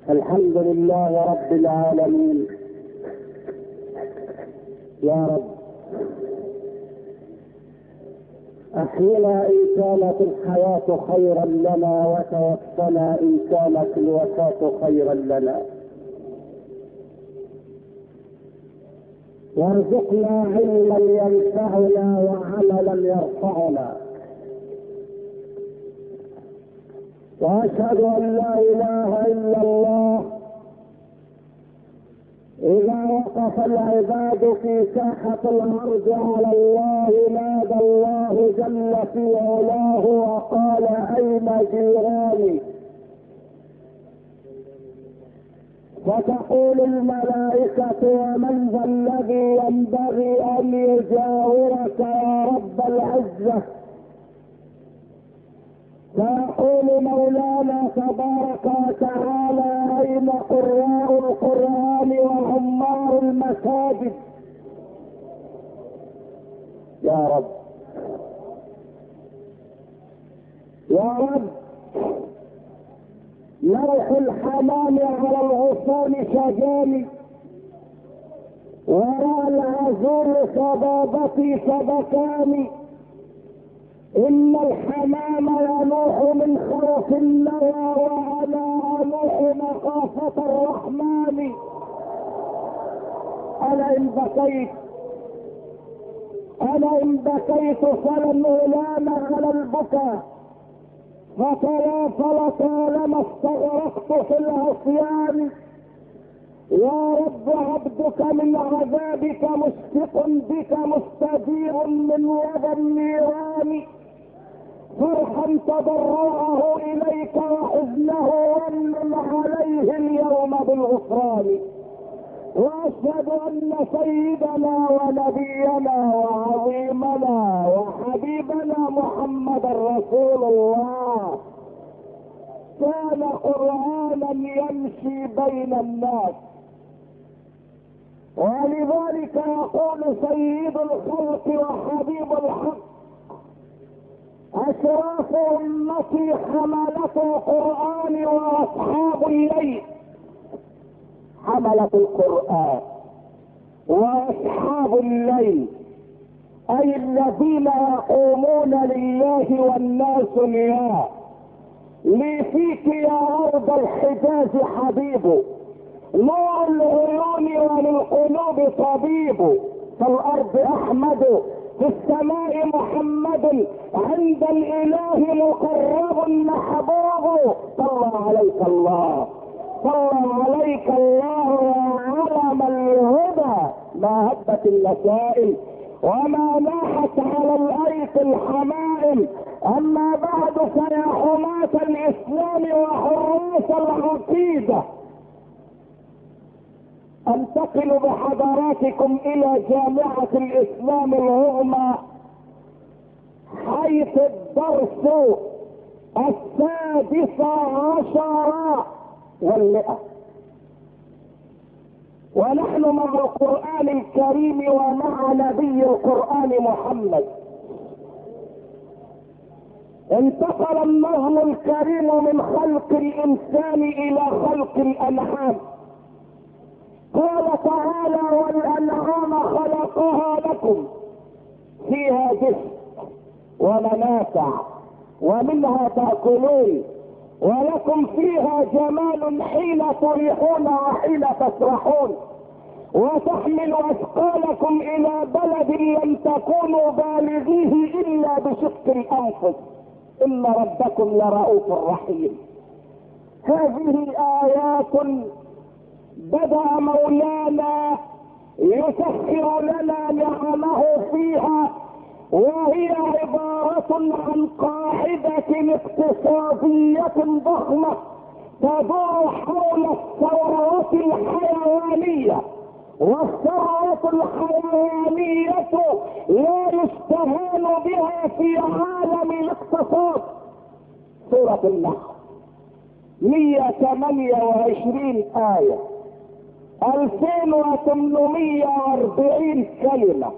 الحمد لله رب العالمين. يا رب احينا ان كانت الحياة خيرا لنا، وتوفنا ان كانت الوفاة خيرا لنا، وارزقنا علما ينفعنا وعملا يرفعنا، واشهد ان لا اله الا الله. اذا وقف العباد في ساحة الارض على الله نادى الله جل في علاه وقال اين جيراني؟ فتقول الملائكة ومن ذا الذي ينبغي ان يجاورك يا رب العزة؟ فيقول مولانا تبارك وتعالى اين قراء القرآن وعمار المساجد؟ يا رب يا رب، نوح الحمام على الغصون شجاني، وراء العزول صبابتي سبكاني، ان الحمام ينوح من خوف النوى وانا انوح مخافة الرحمن. انا ان بكيت فلن الام على البكاء، فتوافل طالما استغرقت في العصيان. يا رب عبدك من عذابك مشفق بك مستجير من وضى النيران، فرحا تضرعه اليك وحزنه ومن عليه اليوم بالغفران. واشهد ان سيدنا ونبينا وعظيمنا وحبيبنا محمد رسول الله كان قرآنا يمشي بين الناس، ولذلك يقول سيد الخلق وحبيب الحق اشراف امتي حملة القرآن واصحاب الليل. حملة القرآن واصحاب الليل اي الذين يقومون لله والناس نيام. لي فيك يا ارض الحجاز حبيب، نور العيون وللقلوب طبيب، فالارض احمد في السماء محمد، عند الاله مقرب محبوب. صلى عليك الله، صلى عليك الله يا علم الهدى، ما هبت النسائم وما ناحت على الايس الحمائم. اما بعد فيا حماة الاسلام وحراس العقيدة، انتقل بحضراتكم الى جامعة الاسلام العظمى، حيث الدرس 16 والمئة، ونحن مع القرآن الكريم ومع نبي القرآن محمد. انتقل النظم الكريم من خلق الانسان الى خلق الانعام. قال تعالى والانعام خلقها لكم فيها دفء ومنافع ومنها تأكلون ولكم فيها جمال حين تريحون وحين تسرحون، وتحمل اثقالكم الى بلد لم تكونوا بالغيه الا بشق الانفس، ان ربكم لرؤوف رحيم. هذه ايات بدأ مولانا يسخر لنا نعمه فيها، وهي عبارة عن قاعدة اقتصادية ضخمة تدور حول الثروات الحيوانية، والثروة الحيوانية لا يستهان بها في عالم الاقتصاد. سورة النحل 128 آية، 2840 كلمة،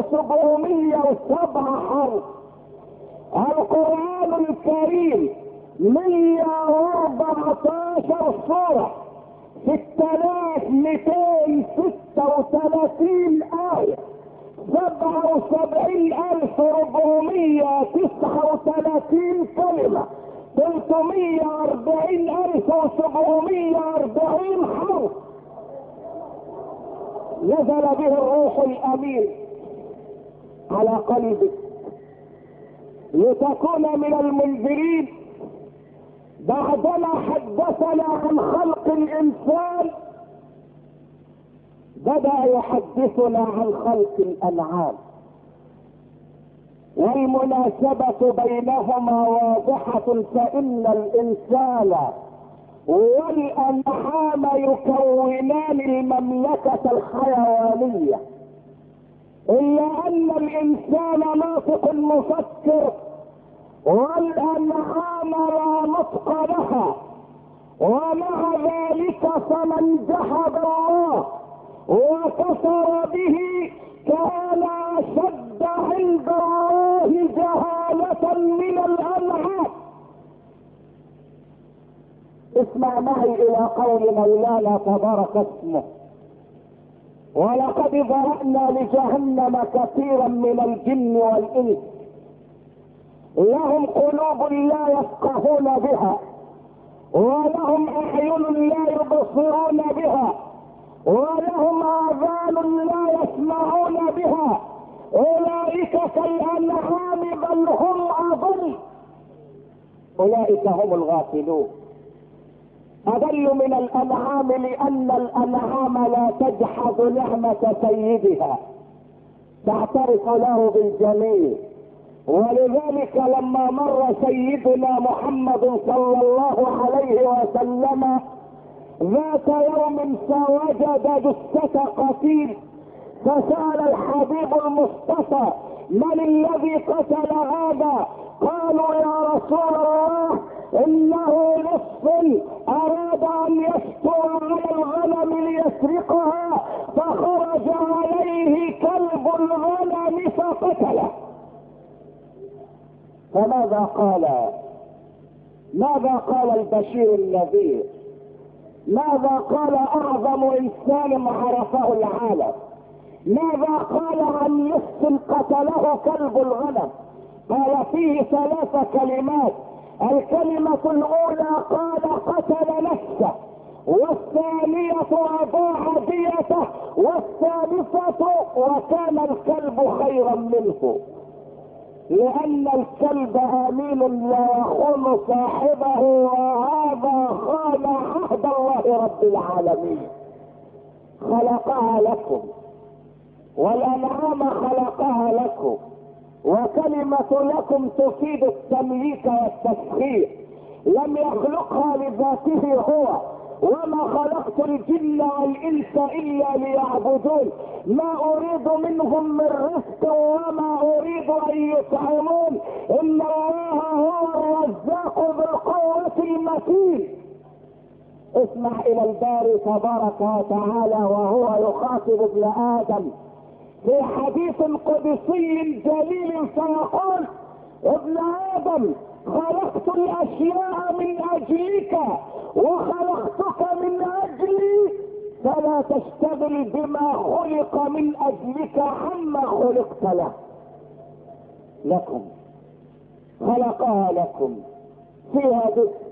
7707 حرف. القرآن الكريم 114 صورة، 6236 آية، 77439 كلمة، 340740 حرف. نزل به الروح الأمين على قلبك لتكون من المنذرين. بعدما حدثنا عن خلق الإنسان بدأ يحدثنا عن خلق الأنعام، والمناسبة بينهما واضحة، فإن الإنسان والأنعام يكونان المملكة الحيوانية، إلا أن الإنسان ناطق مفكر والأنعام لا نطق لها. ومع ذلك فمن جحد الله وكفر به كان أشد عند الله جهالة من الأنعام. اسمع معي إلى قول مولانا تبارك اسمه: ولقد ذرأنا لجهنم كثيرا من الجن والإنس لهم قلوب لا يفقهون بها، ولهم أعين لا يبصرون بها، ولهم آذان لا يسمعون بها، أولئك كالأنعام بل هم أضل، أولئك هم الغافلون. أضل من الأنعام لأن الأنعام لا تجحد نعمة سيدها، تعترف له بالجميل. ولذلك لما مر سيدنا محمد صلى الله عليه وسلم ذات يوم فوجد جثة قتيل، فسأل الحبيب المصطفى: من الذي قتل هذا؟ قالوا: يا رسول الله، انه لص اراد ان يشتو على الغنم ليسرقها، فخرج عليه كلب الغنم فقتله. فماذا قال؟ ماذا قال البشير النذير؟ ماذا قال اعظم انسان عرفه العالم؟ ماذا قال عن لص قتله كلب الغنم؟ قال فيه 3 كلمات. الكلمة الاولى قال قتل نفسه، والثانية اضاع ديته، والثالثة وكان الكلب خيرا منه، لأن الكلب امين لا يخون صاحبه، وهذا خان عهد الله رب العالمين. خلقها لكم، والأنعام خلقها لكم، وكلمة لكم تفيد التمليك والتسخير، لم يخلقها لذاته هو. وما خلقت الجن والإنس إلا ليعبدون، ما أريد منهم من رزق وما أريد أن يطعمون، إن الله هو الرزاق ذو القوة المتين. اسمع إلى الباري تبارك وتعالى وهو يخاطب ابن آدم في حديث قدسي جليل فيقول: ابن آدم، خلقت الأشياء من أجلك وخلقتك من أجلي، فلا تشتغل بما خلق من أجلك عما خلقت له. لكم، خلقها لكم، فيها دفء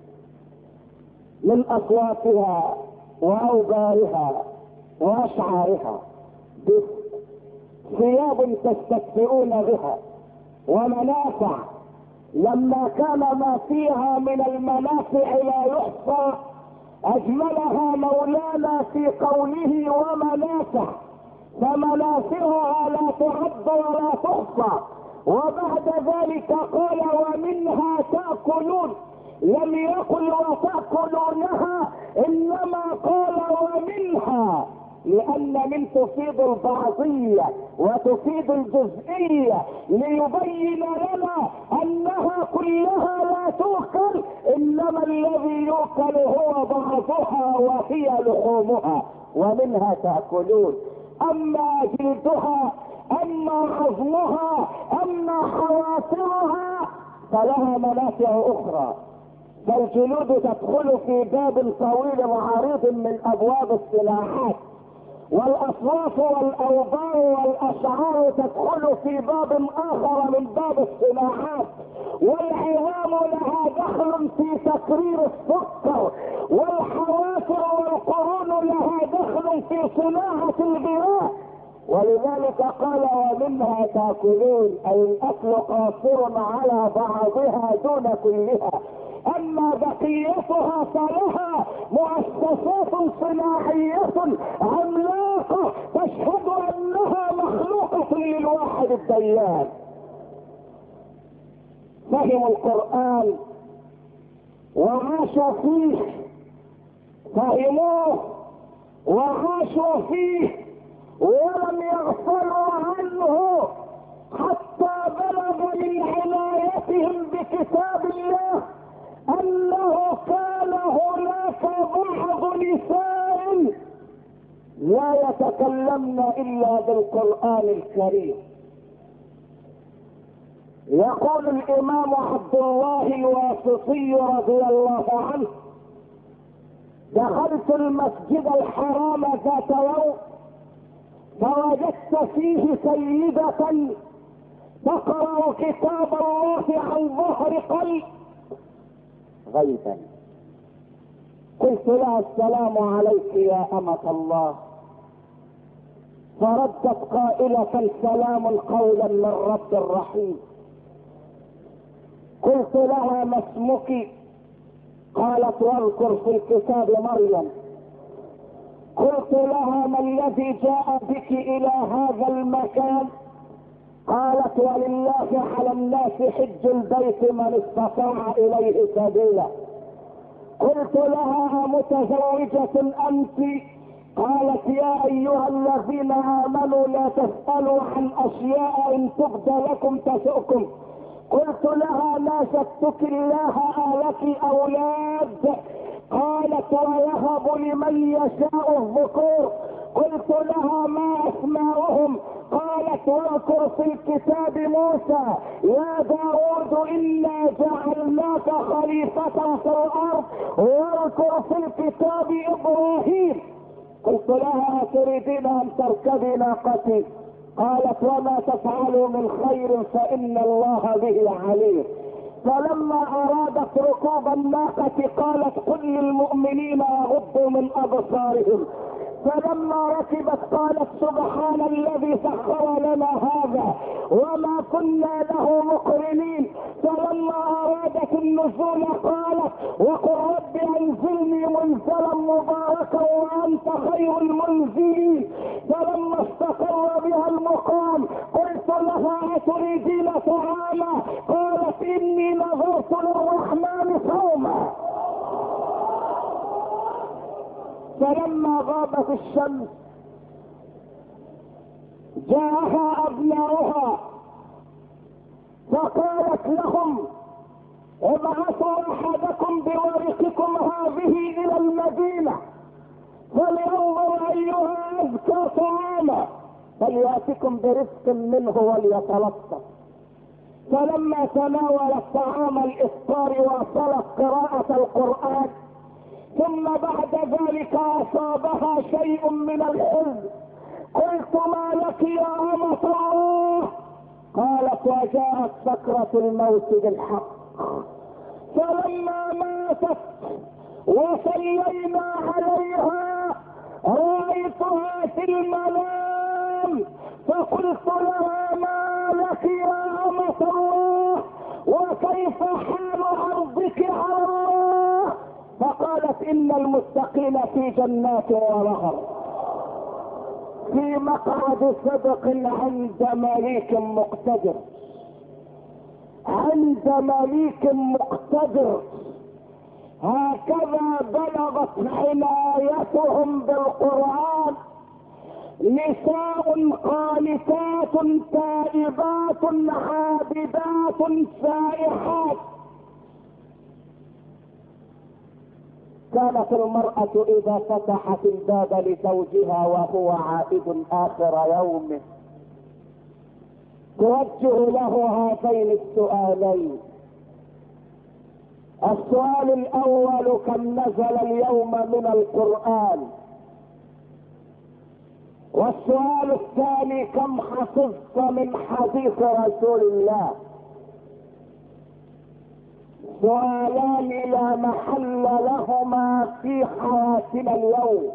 من أصواتها وأوبارها وأشعارها، دفء، ثياب تستكفئون بها، ومنافع. لما كان ما فيها من المنافع لا يحصى اجملها مولانا في قوله ومنافع، فمنافعها لا تعد ولا تحصى. وبعد ذلك قال: ومنها تأكلون، لم يقل وتأكلونها، انما قال ومنها، لأن من تفيد البعضية وتفيد الجزئية، ليبين لنا أنها كلها لا تؤكل، إنما الذي يؤكل هو بعضها وهي لحومها. ومنها تأكلون، أما جلدها، أما عظمها، أما حوافرها فلها منافع أخرى. فالجلود تدخل في باب طويل وعريض من ابواب السلاحات، والاصواف والاوبار والاشعار تدخل في باب اخر من باب الصناعات، والعظام لها دخل في تكرير السكر، والحوافر والقرون لها دخل في صناعة الغذاء. ولذلك قال ومنها تاكلون، اي الاكل قاصر على بعضها دون كلها، اما بقيتها فلها مؤسسات صناعية عملاقة تشهد انها مخلوقة للواحد الديان. فهموا القرآن وعاشوا فيه، فهموه وعاشوا فيه ولم يغفلوا عنه، حتى بلغ من عنايتهم بكتاب الله انه كان هناك بعض نساء لا يتكلمن الا بالقرآن الكريم. يقول الامام عبد الله الواسطي رضي الله عنه: دخلت المسجد الحرام ذات يوم فوجدت فيه سيدة تقرأ كتاب الله عن ظهر قلب غيبا. قلت لها: السلام عليك يا أمة الله. فردت قائلة: سلام قولا من رب رحيم. قلت لها: ما اسمك؟ قالت: واذكر في الكتاب مريم. قلت لها: ما الذي جاء بك الى هذا المكان؟ قالت: ولله على الناس حج البيت من استطاع اليه سبيلا. قلت لها: أمتزوجة انت؟ قالت: يا ايها الذين امنوا لا تسألوا عن اشياء ان تبد لكم تسؤكم. قلت لها: ناشدتك الله لك اولاد؟ قالت: ويهب لمن يشاء الذكور. قلت لها: ما اسماؤهم؟ قالت: واذكر في الكتاب موسى يا داود انا جعلناك خليفة في الارض، واذكر في الكتاب ابراهيم. قلت لها: تريدين ان تركبي ناقتي؟ قالت: وما تفعلوا من خير فان الله به عليم. فلما ارادت ركوب الناقة قالت: قل للمؤمنين يغضوا من ابصارهم. فلما ركبت قالت: سبحان الذي سخر لنا هذا وما كنا له مقرنين. فلما ارادت النزول قالت: وقل رب انزلني منزلا مباركا وانت خير المنزلين. فلما استقر بها المقام قلت لها: اتريدين طعاما؟ قالت: اني نظرت للرحمن صوما. فلما غابت الشمس جاءها ابناؤها فقالت لهم: ابعثوا احدكم بورقكم هذه الى المدينة فلينظر ايها ازكى طعاما فلياتكم برزق منه وليتلطف. فلما تناولت طعام الافطار واصلت قراءة القرآن ثم بعد ذلك اصابها شيء من الحزن. قلت: ما لك يا أمة الله؟ قالت: وجاءت سكرة الموت بالحق. فلما ماتت وصلينا عليها رأيتها في المنام فقلت لها: ما لك يا أمة الله؟ وكيف حال عرضك على الله؟ فقالت: ان المتقين في جنات ونهر في مقعد صدق عند مليك مقتدر. عند مليك مقتدر. هكذا بلغت عنايتهم بالقرآن. نساء قانتات تائبات عابدات سائحات. كانت المرأة اذا فتحت الباب لزوجها وهو عائد اخر يومه توجه له هذين السؤالين: السؤال الاول: كم نزل اليوم من القرآن؟ والسؤال الثاني: كم حفظت من حديث رسول الله؟ سؤالان لا محل لهما في حياتنا اليوم،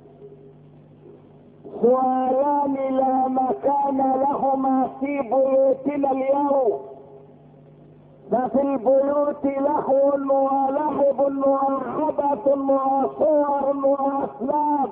سؤالان لا مكان لهما في بيوتنا اليوم. ففي البيوت لهو ولعب وعبث وصور وافلام،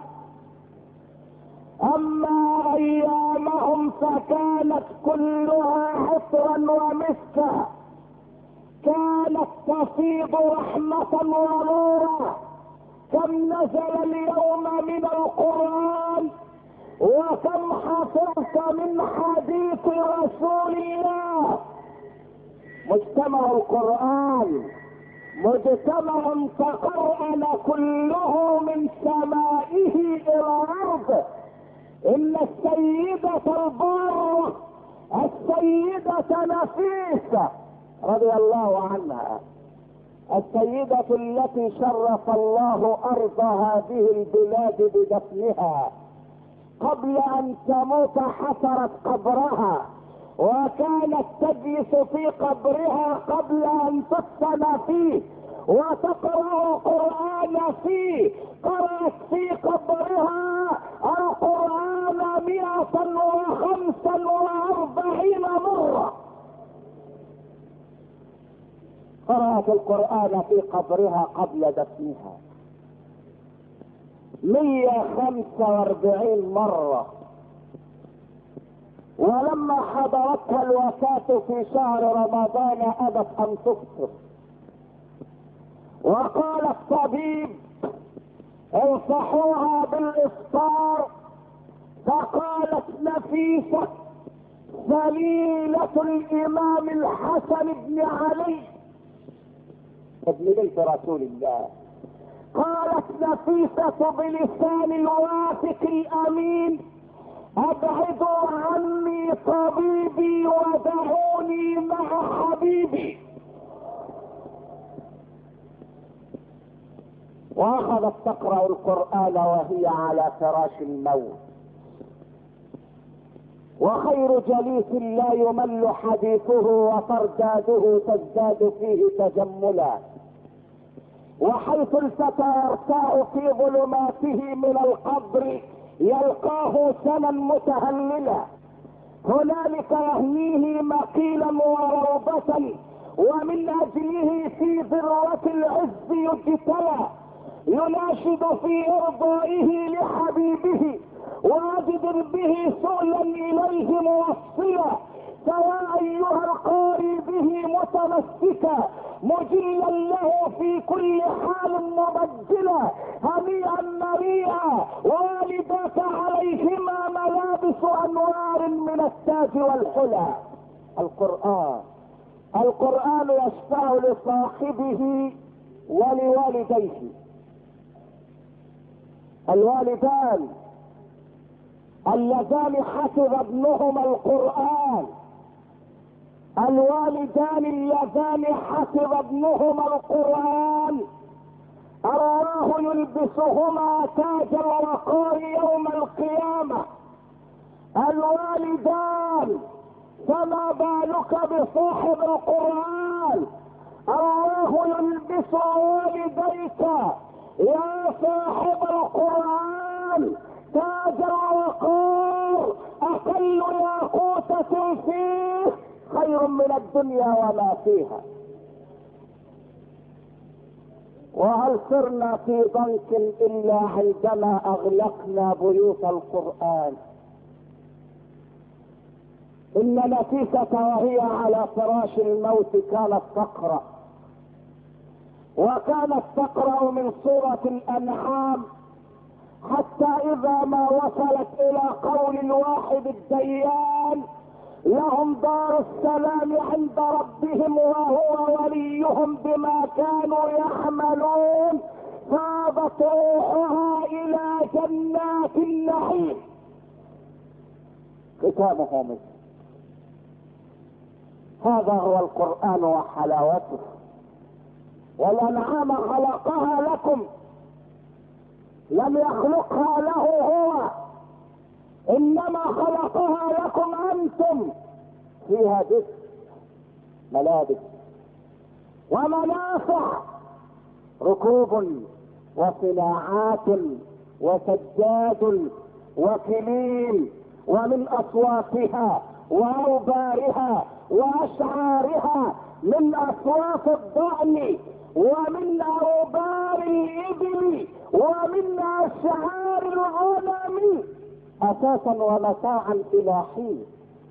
اما ايامهم فكانت كلها عطرا ومسكا، كانت تفيض رحمة ونورا. كم نزل اليوم من القرآن؟ وكم حفظت من حديث رسول الله؟ مجتمع القرآن مجتمع تقرأن كله من سمائه الى الارض. ان السيدة البارة السيدة نفيسة رضي الله عنها، السيدة التي شرف الله ارض هذه البلاد بدفنها، قبل ان تموت حفرت قبرها، وكانت تجلس في قبرها قبل ان تدفن فيه وتقرأ القرآن فيه. قرأت في قبرها القرآن 145 مرة. قرأت القرآن في قبرها قبل دفنها 145 مرة. ولما حضرتها الوفاة في شهر رمضان أبت أن تفطر، وقال الطبيب: انصحوها بالإفطار. فقالت نفيسة ذليلة الإمام الحسن بن علي ابن بنت رسول الله، قالت نفيسة بلسان الواثق الأمين: ابعدوا عني طبيبي ودعوني مع حبيبي. واخذت تقرأ القرآن وهي على فراش الموت. وخير جليس لا يمل حديثه وترداده تزداد فيه تجملا. وحيث الفتى يرتاع في ظلماته من القبر يلقاه سنا متهللا، هنالك يهنيه مقيلا وروضة، ومن اجله في ذروة العز يجتلى، يناشد في ارضائه لحبيبه واجدر به سؤلا اليه موصلا. فيا ايها القاري به متمسكا مجلا له في كل حال مبجلا، هنيئا مريئا والداك عليهما ملابس انوار من التاج والحلى. القرآن يشفع لصاحبه ولوالديه. الوالدان اللذان حفظ ابنهما القرآن، الوالدان اللذان حفظ ابنهما القرآن، الله يلبسهما تاج الوقار يوم القيامة. الوالدان، فما بالك بصاحب القرآن؟ الله يلبس والديك يا صاحب القرآن تاج الوقار، اقل ياقوتة فيه خير من الدنيا وما فيها. وهل صرنا في ضنك الا عندما اغلقنا بيوت القرآن؟ ان نفيسة وهي على فراش الموت كانت تقرأ، وكانت تقرأ من سورة الانعام حتى اذا ما وصلت الى قول الواحد الديان: لهم دار السلام عند ربهم وهو وليهم بما كانوا يعملون، فاضت روحها الى جنات النعيم. ختامه مسك. هذا هو القرآن وحلاوته. والانعام خلقها لكم، لم يخلقها له هو، انما خلقها لكم انتم. فيها دفء، ملابس ومنافع، ركوب وصناعات وسجاد وكليل، ومن اصواتها واوبارها واشعارها، من اصوات الضأن ومن اوبار الابل ومن اشعار الغنم، اساسا ومتاعا الى حين.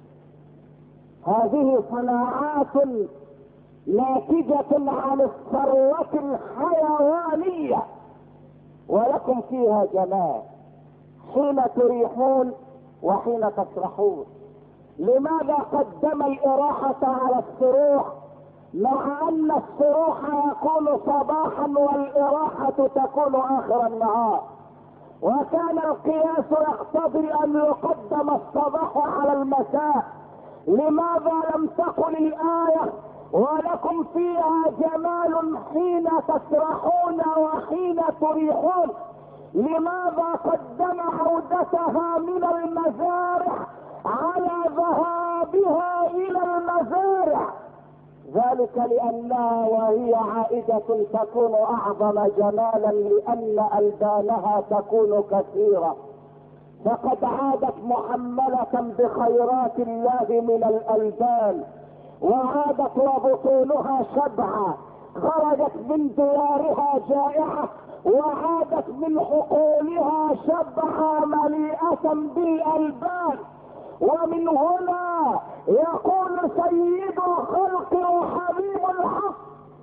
هذه صناعات ناتجة عن الثروة الحيوانية، ولكم فيها جمال حين تريحون وحين تسرحون. لماذا قدم الإراحة على السروح، مع أن السروح يكون صباحا والإراحة تكون آخر النهار؟ وكان القياس يقتضي أن يقدم الصباح على المساء. لماذا لم تقل الآية ولكم فيها جمال حين تسرحون وحين تريحون؟ لماذا قدم عودتها من المزارع على ذهابها الى المزارع؟ ذلك لانها وهي عائدة تكون اعظم جمالا، لان البانها تكون كثيرة، فقد عادت محملة بخيرات الله من الالبان، وعادت وبطونها شبعة، خرجت من ديارها جائعة، وعادت من حقولها شبعة مليئة بالألبان. ومن هنا يقول سيد الخلق وحبيب الحق،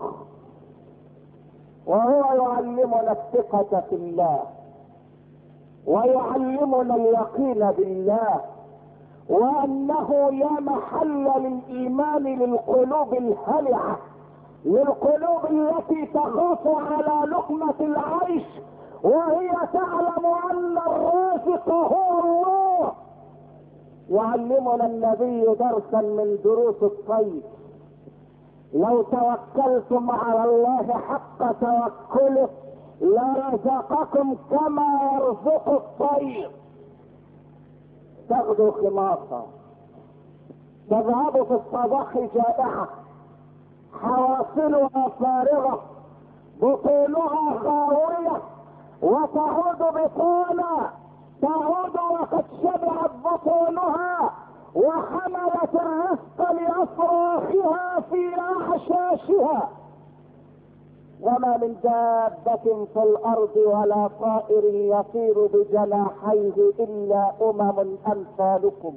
وهو يعلمنا الثقة في الله، ويعلمنا اليقين بالله، وأنه لا محل للإيمان للقلوب الهلعة، للقلوب التي تخاف على لقمة العيش وهي تعلم ان الرازق هو الله. يعلمنا النبي درسا من دروس الطيب: لو توكلتم على الله حق توكله لرزقكم كما يرزق الطير. تغدو خماصا، تذهب في الصباح جائعة، حواصلها فارغة، بطونها خاوية، وتعود بطانا، تعود وقد شبعت بطونها وحملت الرزق لأفراخها في أحشاشها. وما من دابة في الأرض ولا طائر يطير بجناحيه إلا أمثالكم،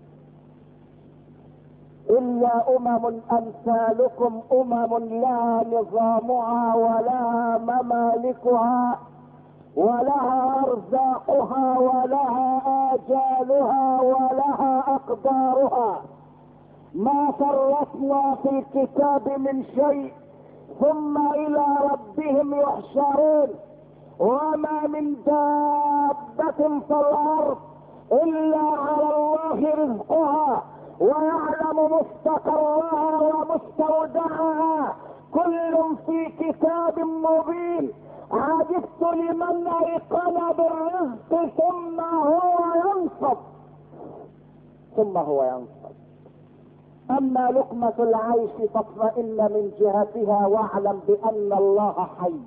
إلا أمثالكم، لها نظامها ولها ممالكها ولها أرزاقها ولها آجالها ولها أقدارها. ما فرطنا في الكتاب من شيء، ثم إلى ربهم يحشرون. وما من دابة في الأرض إلا على الله رزقها ويعلم مستقرها ومستودعها، كل في كتاب مبين. عجبت لمن ايقن بالرزق ثم هو ينصب. اما لقمة العيش فاطمئن من جهتها، واعلم بان الله حي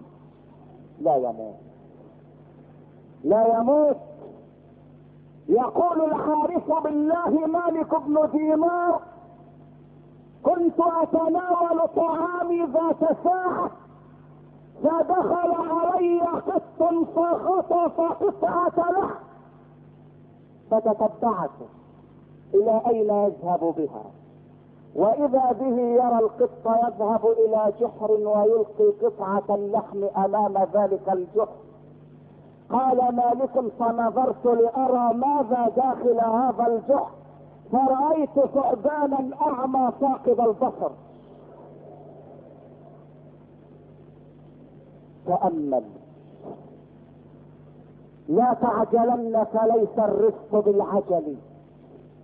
لا يموت. يقول الحارث بالله مالك بن دينار: كنت اتناول طعامي ذات ساعة، فدخل علي قط فخطف قطعة لحم، فتتبعته الى اين يذهب بها، واذا به يرى القط يذهب الى جحر ويلقي قطعة اللحم امام ذلك الجحر. قال مالك: فنظرت لارى ماذا داخل هذا الجحر، فرأيت ثعبانا اعمى فاقد البصر. تأمل، لا تعجلن، فليس الرزق بالعجل،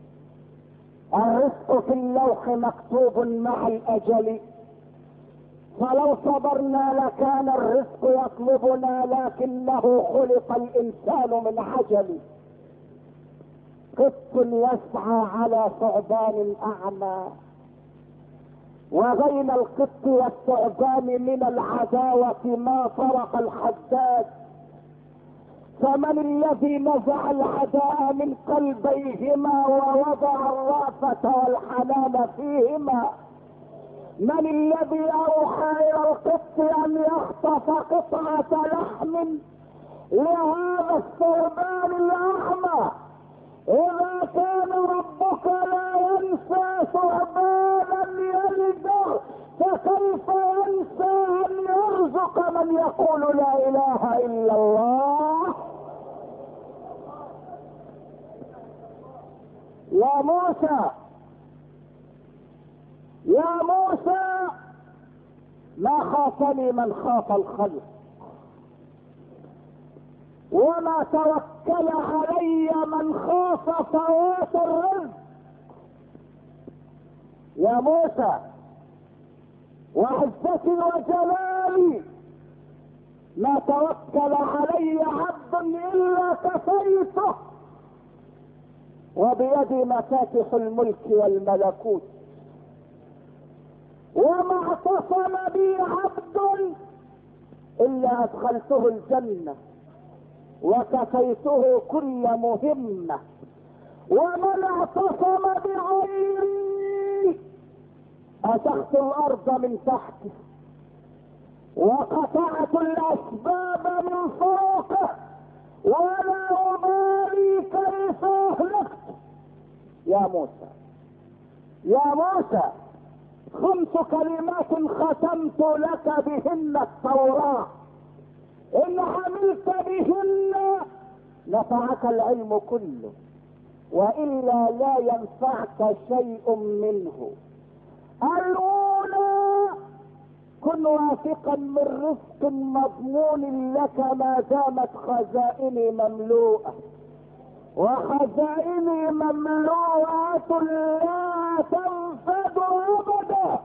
الرزق في اللوح مكتوب مع الاجل. فلو صبرنا لكان الرزق يطلبنا، لكنه خلق الانسان من عجل. قط يسعى على ثعبان اعمى، وبين القط والثعبان من العداوة ما فرق الحداد. فمن الذي نزع العداء من قلبيهما ووضع الرأفة والحنان فيهما؟ من الذي اوحى الى القط ان يخطف قطعة لحم لهذا الثعبان الاعمى؟ اذا كان ربك لا ينسى ثعبانا يلده، فكيف ينسى ان يرزق من يقول لا اله الا الله؟ يا موسى يا موسى، ما خافني من خاف الخلق، وما توكل علي من خاف فوات الرزق. يا موسى، وعزتي وجلالي ما توكل علي عبد الا كفيته، وبيدي مفاتح الملك والملكوت، وما اعتصم بي عبد الا ادخلته الجنة وكفيته كل مهمة، ومن اعتصم بغيري اتخت الارض من تحته وقطعت الاسباب من فوقه، ولا ابالي كيف اهلكت. يا موسى يا موسى، 5 كلمات ختمت لك بهن التوراة، ان عملت بهن نفعك العلم كله، والا لا ينفعك شيء منه. الاولى: كن واثقا من رزق مضمون لك ما دامت خزائني مملوءة، وخزائني مملوءة لا تنفد ابدا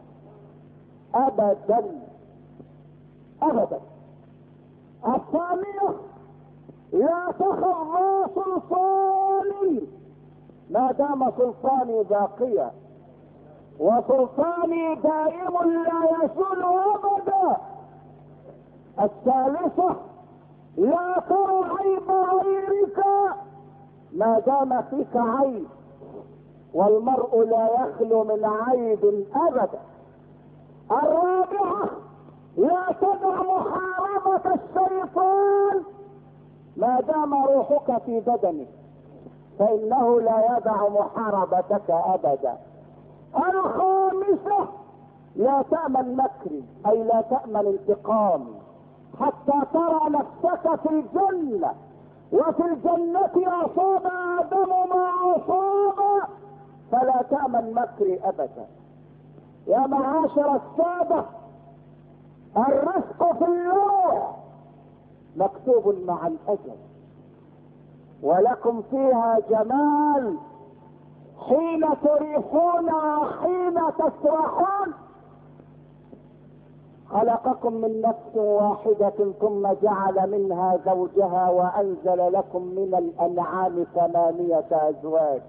ابدا ابدا. الثانية: لا تخف ذا سلطان ما دام سلطاني باقيا، وسلطاني دائم لا يزول ابدا. الثالثة: لا تر عيب غيرك ما دام فيك عيب، والمرء لا يخلو من عيب ابدا. الرابعة: لا تدع محاربة الشيطان ما دام روحك في بدنك، فانه لا يدع محاربتك ابدا. الخامسة: لا تأمن مكري، اي لا تأمن انتقامي حتى ترى نفسك في الجنة، وفي الجنة اصاب ادم ما اصاب، فلا تأمن مكري ابدا. يا معاشر السادة، الرزق في اللوح مكتوب مع الاجل، ولكم فيها جمال حين تريحون وحين تسرحون. خلقكم من نفس واحدة ثم جعل منها زوجها وانزل لكم من الانعام 8 ازواج: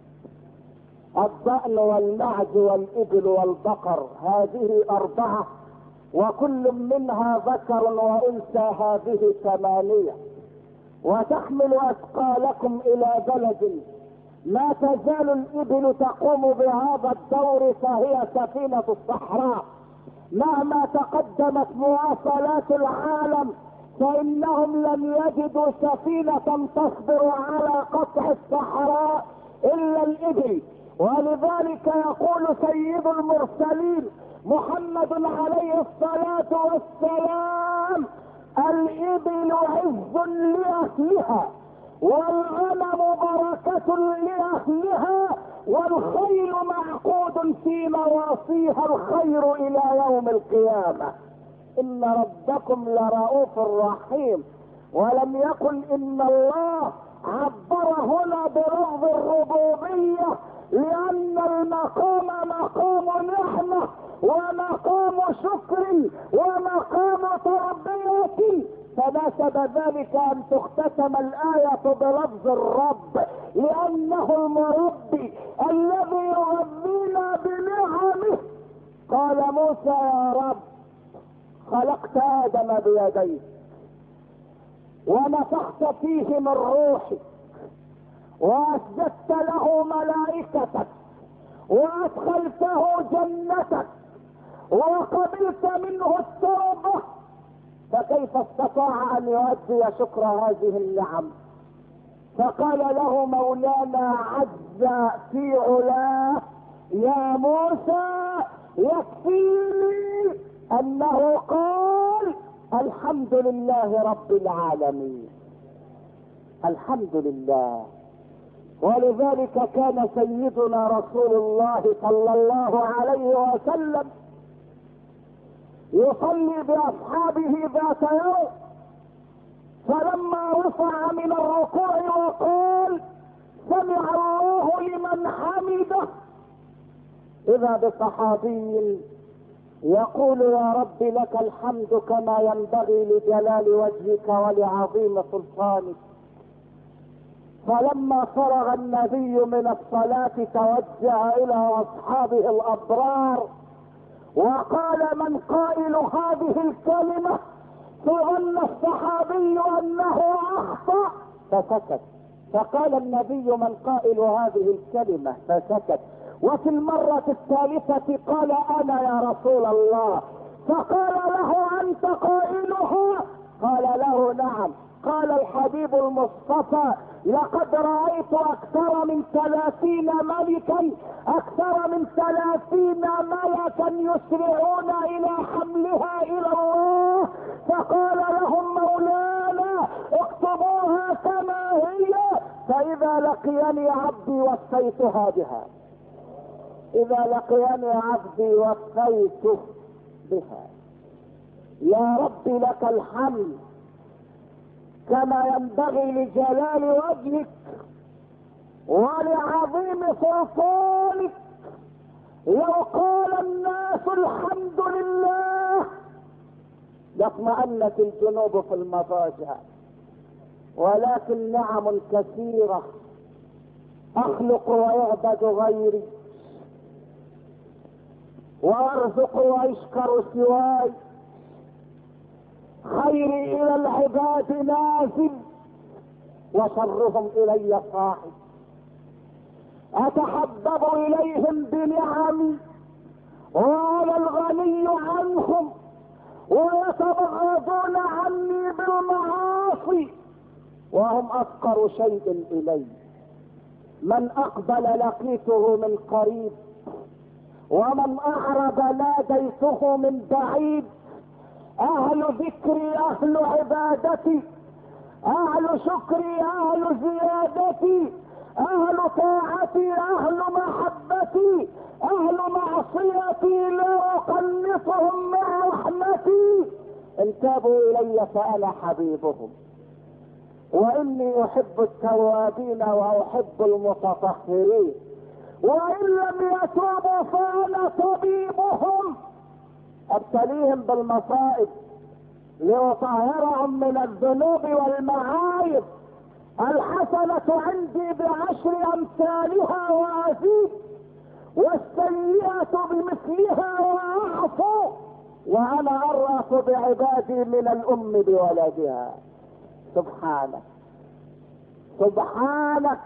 الضأن والمعز والإبل والبقر، هذه 4، وكل منها ذكر وأنثى، هذه 8. وتحمل أثقالكم إلى بلد ما تزال الإبل تقوم بهذا الدور، فهي سفينة الصحراء. مهما تقدمت مواصلات العالم فإنهم لم يجدوا سفينة تصبر على قطع الصحراء إلا الإبل. ولذلك يقول سيد المرسلين محمد عليه الصلاة والسلام: الإبل عز لأهلها، والغنم بركة لأهلها، والخيل معقود في نواصيها الخير إلى يوم القيامة. إن ربكم لرؤوف رحيم. ولم يقل إن الله عبر هنا بلفظ الربوبية لان المقام مقام نعمة ومقام شكر ومقام تربية، فناسب ذلك ان تختتم الآية بلفظ الرب، لانه المربي الذي يغذينا بنعمه. قال موسى: يا رب، خلقت ادم بيديك ونفخت فيه من روحك واسجدت له ملائكتك وادخلته جنتك وقبلت منه التوبة، فكيف استطاع ان يؤدي شكر هذه النعم؟ فقال له مولانا عز في علاه: يا موسى، يكفيني انه قال الحمد لله رب العالمين. الحمد لله. ولذلك كان سيدنا رسول الله صلى الله عليه وسلم يصلي باصحابه ذات يوم، فلما رفع من الركوع وقال: سمع الله لمن حمده، اذا بصحابي يقول: يا رب لك الحمد كما ينبغي لجلال وجهك ولعظيم سلطانك. فلما فرغ النبي من الصلاة توجه الى اصحابه الابرار وقال: من قائل هذه الكلمة؟ فظن الصحابي انه اخطأ فسكت، فقال النبي: من قائل هذه الكلمة؟ فسكت. وفي المرة الثالثة قال: انا يا رسول الله. فقال له: انت قائلها؟ قال له: نعم. قال الحبيب المصطفى: لقد رأيت اكثر من 30 ملكا، اكثر من 30 ملكا يسرعون الى حملها الى الله. فقال لهم مولانا: اكتبوها كما هي، فاذا لقيني عبدي وفيتها بها. اذا لقيني عبدي وفيته بها. يا رب لك الحمد كما ينبغي لجلال وجهك ولعظيم سلطانك. لو قال الناس الحمد لله لاطمأنت الجنوب في المضاجع، ولكن نعم كثيرة. اخلق ويعبد غيري، وارزق ويشكر سواي، خيري الى العباد نازل وشرهم الي صاحب. اتحبب اليهم بنعمي وانا الغني عنهم، ويتبغضون عني بالمعاصي وهم افقر شيء الي. من اقبل لقيته من قريب، ومن اعرض ناديته من بعيد. اهل ذكري اهل عبادتي، اهل شكري اهل زيادتي، اهل طاعتي اهل محبتي، اهل معصيتي لا اقنطهم من رحمتي. ان تابوا الي فانا حبيبهم، واني احب التوابين واحب المتطهرين، وان لم يتوبوا فانا طبيبهم. ابتليهم بالمصائب لأطهرهم من الذنوب والمعايب. الحسنة عندي ب10 أمثالها وأزيد، والسيئة بمثلها وأعفو، وأنا أرأف بعبادي من الأم بولدها. سبحانك سبحانك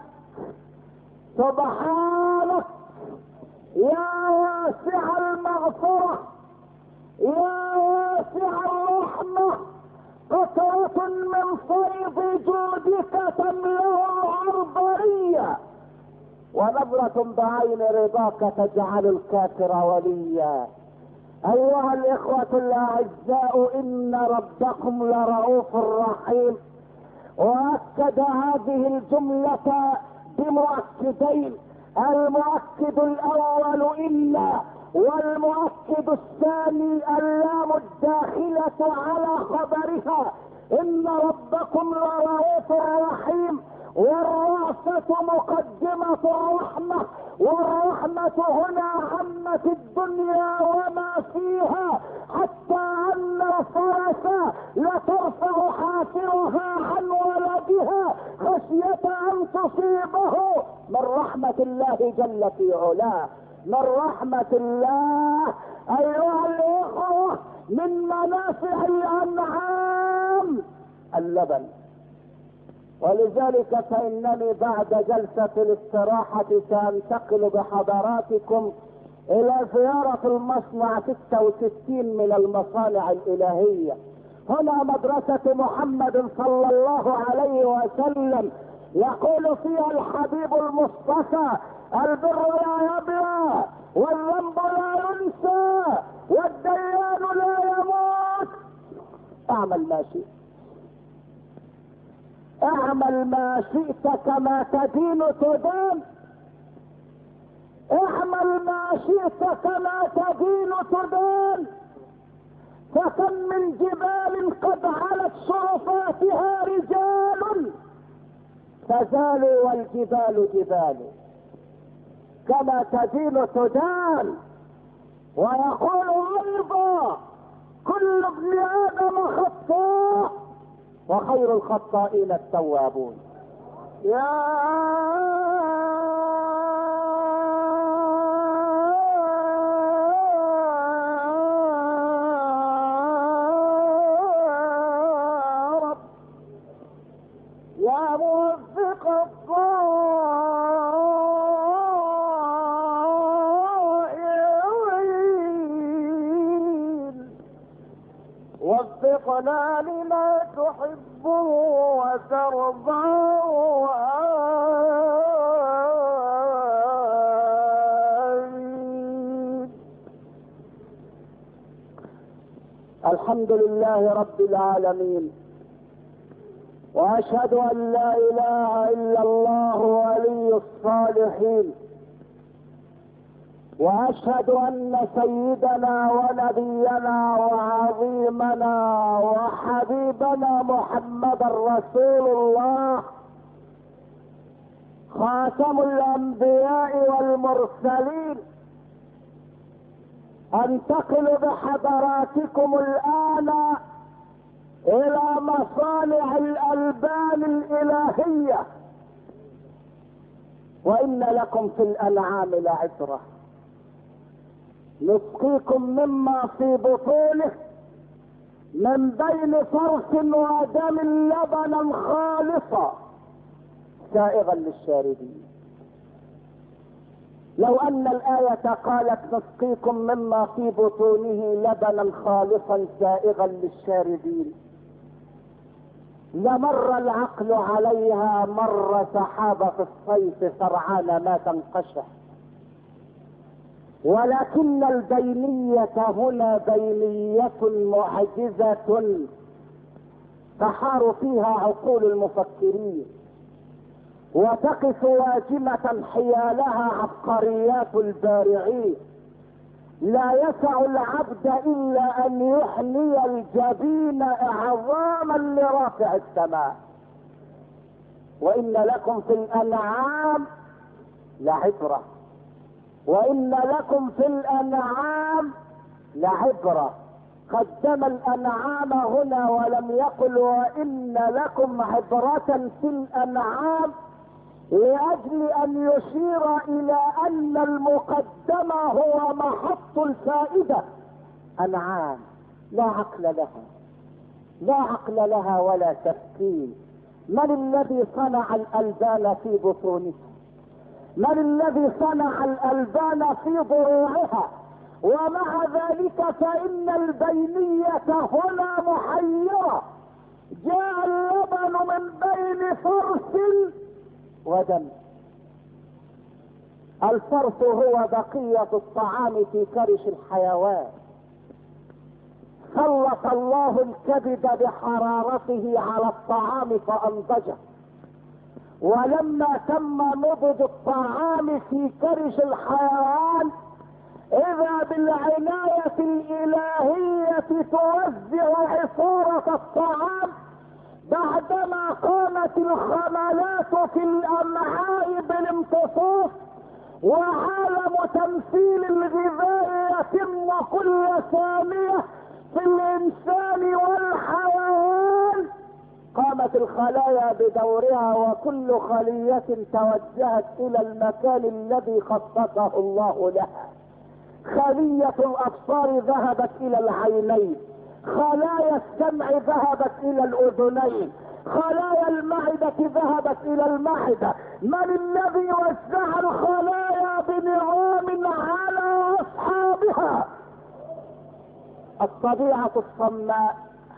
سبحانك يا واسع المغفرة، يا واسع الرحمة. قطرة من فيض جودك تملأ العرضية، ونظرة بعين رضاك تجعل الكافر وليا. ايها الاخوة الاعزاء، ان ربكم لرؤوف رحيم. واكد هذه الجملة بمؤكدين: المؤكد الاول إلا، والمؤكد الثاني اللام الداخلة على خبرها. ان ربكم لرؤوف رحيم. والرأفة مقدمة الرحمة، والرحمة هنا عمت الدنيا وما فيها، حتى ان الفرس لترفع حافرها عن ولدها خشية ان تصيبه، من رحمة الله جل في علاه، من رحمة الله. ايها الاخوة، من منافع الانعام اللبن. ولذلك فانني بعد جلسة الاستراحة سانتقل بحضراتكم الى زيارة المصنع 66 من المصانع الالهية. هنا مدرسة محمد صلى الله عليه وسلم، يقول فيها الحبيب المصطفى: البر لا يبلى، والذنب لا ينسى، والديان لا يموت. اعمل ما شئت، اعمل ما شئت كما تدين تدان، اعمل ما شئت كما تدين تدان. فكم من جبال قد علت شرفاتها رجال فزالوا والجبال جبال، كما تدين تدان. ويقول ايضا: كل ابن ادم خطاء وخير الخطائين التوابون. يا رب يا موفق الضائعين، وفقنا لما تحبه وترضاه. آمين. الحمد لله رب العالمين، واشهد ان لا اله الا الله ولي الصالحين، واشهد ان سيدنا ونبينا وعظيمنا وحبيبنا محمدا رسول الله، خاتم الانبياء والمرسلين. انتقل بحضراتكم الان الى مصانع الالبان الالهية. وان لكم في الانعام لعبرة، نسقيكم مما في بطونه من بين فرث ودم لبنا خالصا سائغا للشاربين. لو ان الآية قالت نسقيكم مما في بطونه لبنا خالصا سائغا للشاربين، لمر العقل عليها مر سحابة في الصيف سرعان ما تنقشع. ولكن البينية هنا بينية معجزة تحار فيها عقول المفكرين، وتقف واجمة حيالها عبقريات البارعين. لا يسع العبد الا ان يحني الجبين اعظاما لرافع السماء. وان لكم في الانعام لعبرة، وان لكم في الانعام لعبرة. قدم الانعام هنا ولم يقل وان لكم عبرة في الانعام، لاجل ان يشير الى ان المقدمة هو محط الفائدة. انعام لا عقل لها، لا عقل لها ولا تفكير. من الذي صنع الالبان في بطونها؟ من الذي صنع الالبان في ضروعها؟ ومع ذلك فان البينية هنا محيرة. جاء اللبن من بين فرث ودم. الفرث هو بقية الطعام في كرش الحيوان، سلط الله الكبد بحرارته على الطعام فانضجه. ولما تم نضج الطعام في كرش الحيوان، اذا بالعناية الالهية توزع عصارة الطعام بعد بعدما قامت الخملات في الامعاء بالامتصاص وعالم تمثيل الغذاء يتم كل ثانية في الانسان والحيوان، قامت الخلايا بدورها وكل خلية توجهت الى المكان الذي خصصه الله لها. خلية الابصار ذهبت الى العينين، خلايا السمع ذهبت الى الاذنين، خلايا المعدة ذهبت الى المعدة. من الذي وزع الخلايا بنظام على اصحابها؟ الطبيعة الصماء،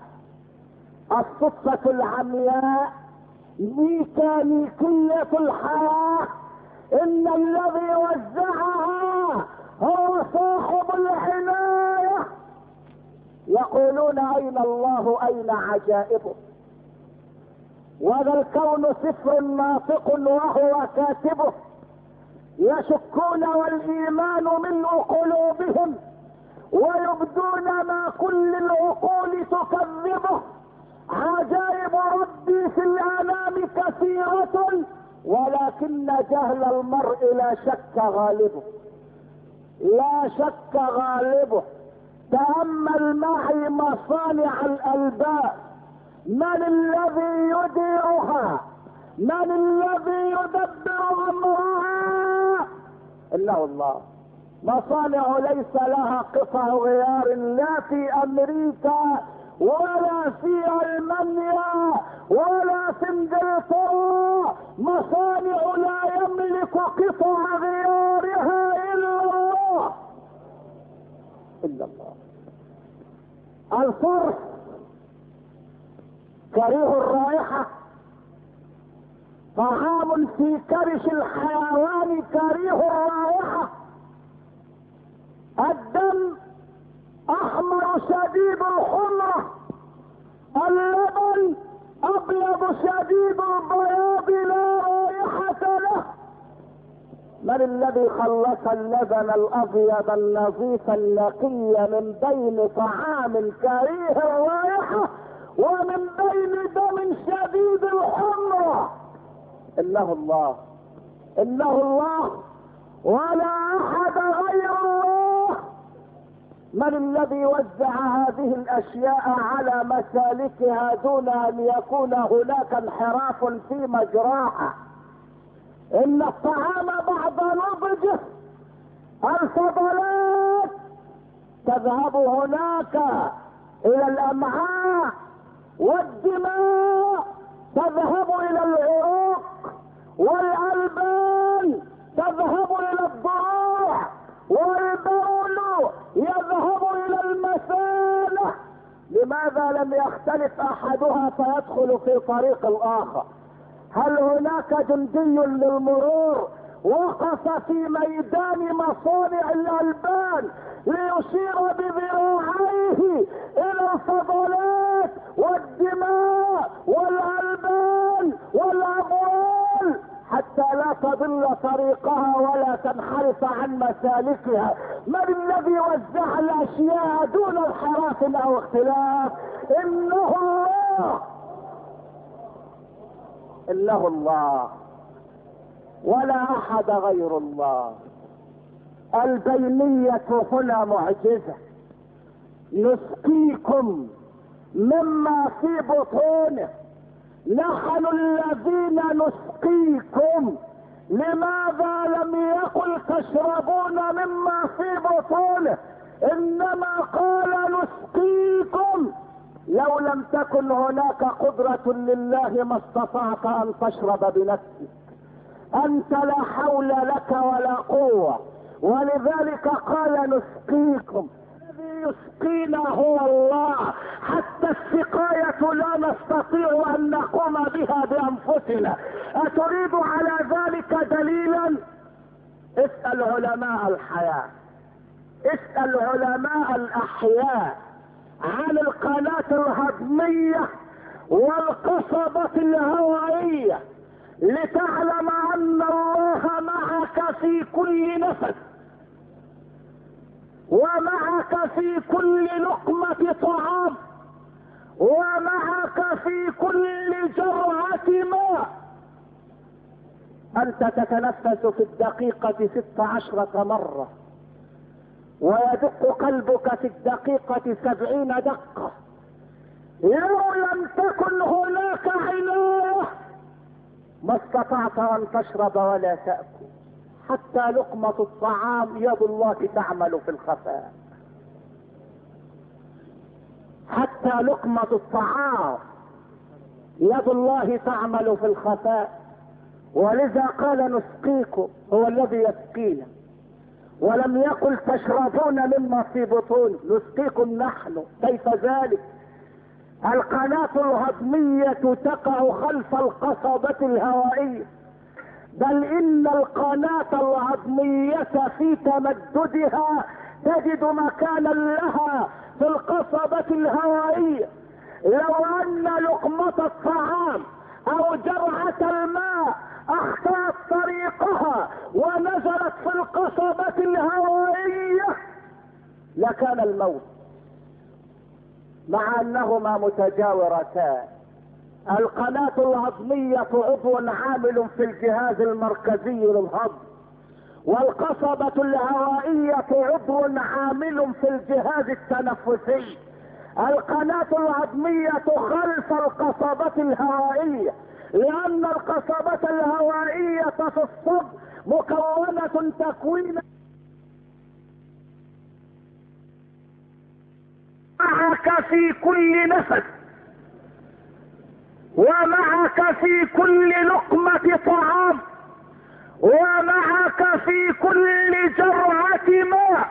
الصدفة العمياء، ميكانيكية الحياة. ان الذي وزعها هو صاحب العناية. يقولون اين الله اين عجائبه؟ وذا الكون سفر ناطق وهو كاتبه. يشكون والايمان ملء قلوبهم ويبدون ما كل العقول تكذبه. عجائب ربي في الانام كثيرة ولكن جهل المرء لا شك غالبه، لا شك غالبه. تأمل معي مصانع الألباب. من الذي يديرها؟ من الذي يدبر أمرها؟ إنه الله. مصانع ليس لها قطع غيار لا في أمريكا ولا في ألمانيا ولا في انجلترا. مصانع لا يملك قطع غيارها إلا الله، إلا الله. الفرس كريه الرائحة، طعام في كرش الحيوان كريه الرائحة. الدم احمر شديد الحمرة، اللبن ابيض شديد البياض لا رائحة له. من الذي خلص اللبن الابيض النظيف النقي من بين طعام كريه الرائحة ومن بين دم شديد الحمرة؟ انه الله، انه الله ولا احد غير الله. من الذي وزع هذه الاشياء على مسالكها دون ان يكون هناك انحراف في مجراها؟ ان الطعام بعد نضجه الفضلات تذهب هناك الى الامعاء، والدماء تذهب الى العروق، والالبان تذهب الى الضروع، والبول يذهب الى المثانة. لماذا لم يختلف احدها فيدخل في طريق الاخر؟ هل هناك جندي للمرور وقف في ميدان مصانع الالبان ليشير بذراعيه الى الفضلات والدماء والالبان والابوال حتى لا تضل طريقها ولا تنحرف عن مسالكها؟ من الذي وزع الاشياء دون انحراف او اختلاف؟ انه الله، انه الله ولا احد غير الله. البينية هنا معجزة. نسقيكم مما في بطونه، نحن الذين نسقيكم. لماذا لم يقل تشربون مما في بطونه؟ انما قال نسقيكم. لو لم تكن هناك قدرة لله ما استطعت ان تشرب بنفسك. انت لا حول لك ولا قوة، ولذلك قال نسقيكم. الذي يسقينا هو الله. حتى السقاية لا نستطيع ان نقوم بها بانفسنا. اتريد على ذلك دليلا؟ اسأل علماء الحياة، اسأل علماء الاحياء عن القناة الهضمية والقصبة الهوائية لتعلم ان الله معك في كل نفس، ومعك في كل لقمة طعام، ومعك في كل جرعة ماء. انت تتنفس في الدقيقة 16 مرة، ويدق قلبك في الدقيقة 70 دقة. لو لم تكن هناك عناية ما استطعت ان تشرب ولا تأكل. حتى لقمة الطعام يد الله تعمل في الخفاء. حتى لقمة الطعام يد الله تعمل في الخفاء. ولذا قال نسقيكم، هو الذي يسقينا، ولم يقل تشربون مما في بطون. نسقيكم نحن، كيف ذلك؟ القناة الهضمية تقع خلف القصبة الهوائية، بل ان القناة الهضمية في تمددها تجد مكانا لها في القصبة الهوائية. لو ان لقمة الطعام او جرعة الماء اخطأت طريقها ونزلت في القصبة الهوائية لكان الموت، مع انهما متجاورتان. القناة الهضمية عضو عامل في الجهاز المركزي للهضم، والقصبة الهوائية عضو عامل في الجهاز التنفسي. القناة الهضمية خلف القصبة الهوائية، لان القصبة الهوائية في الصدر مكونة تكوين معك في كل نفس، ومعك في كل لقمة طعام، ومعك في كل جرعة ماء.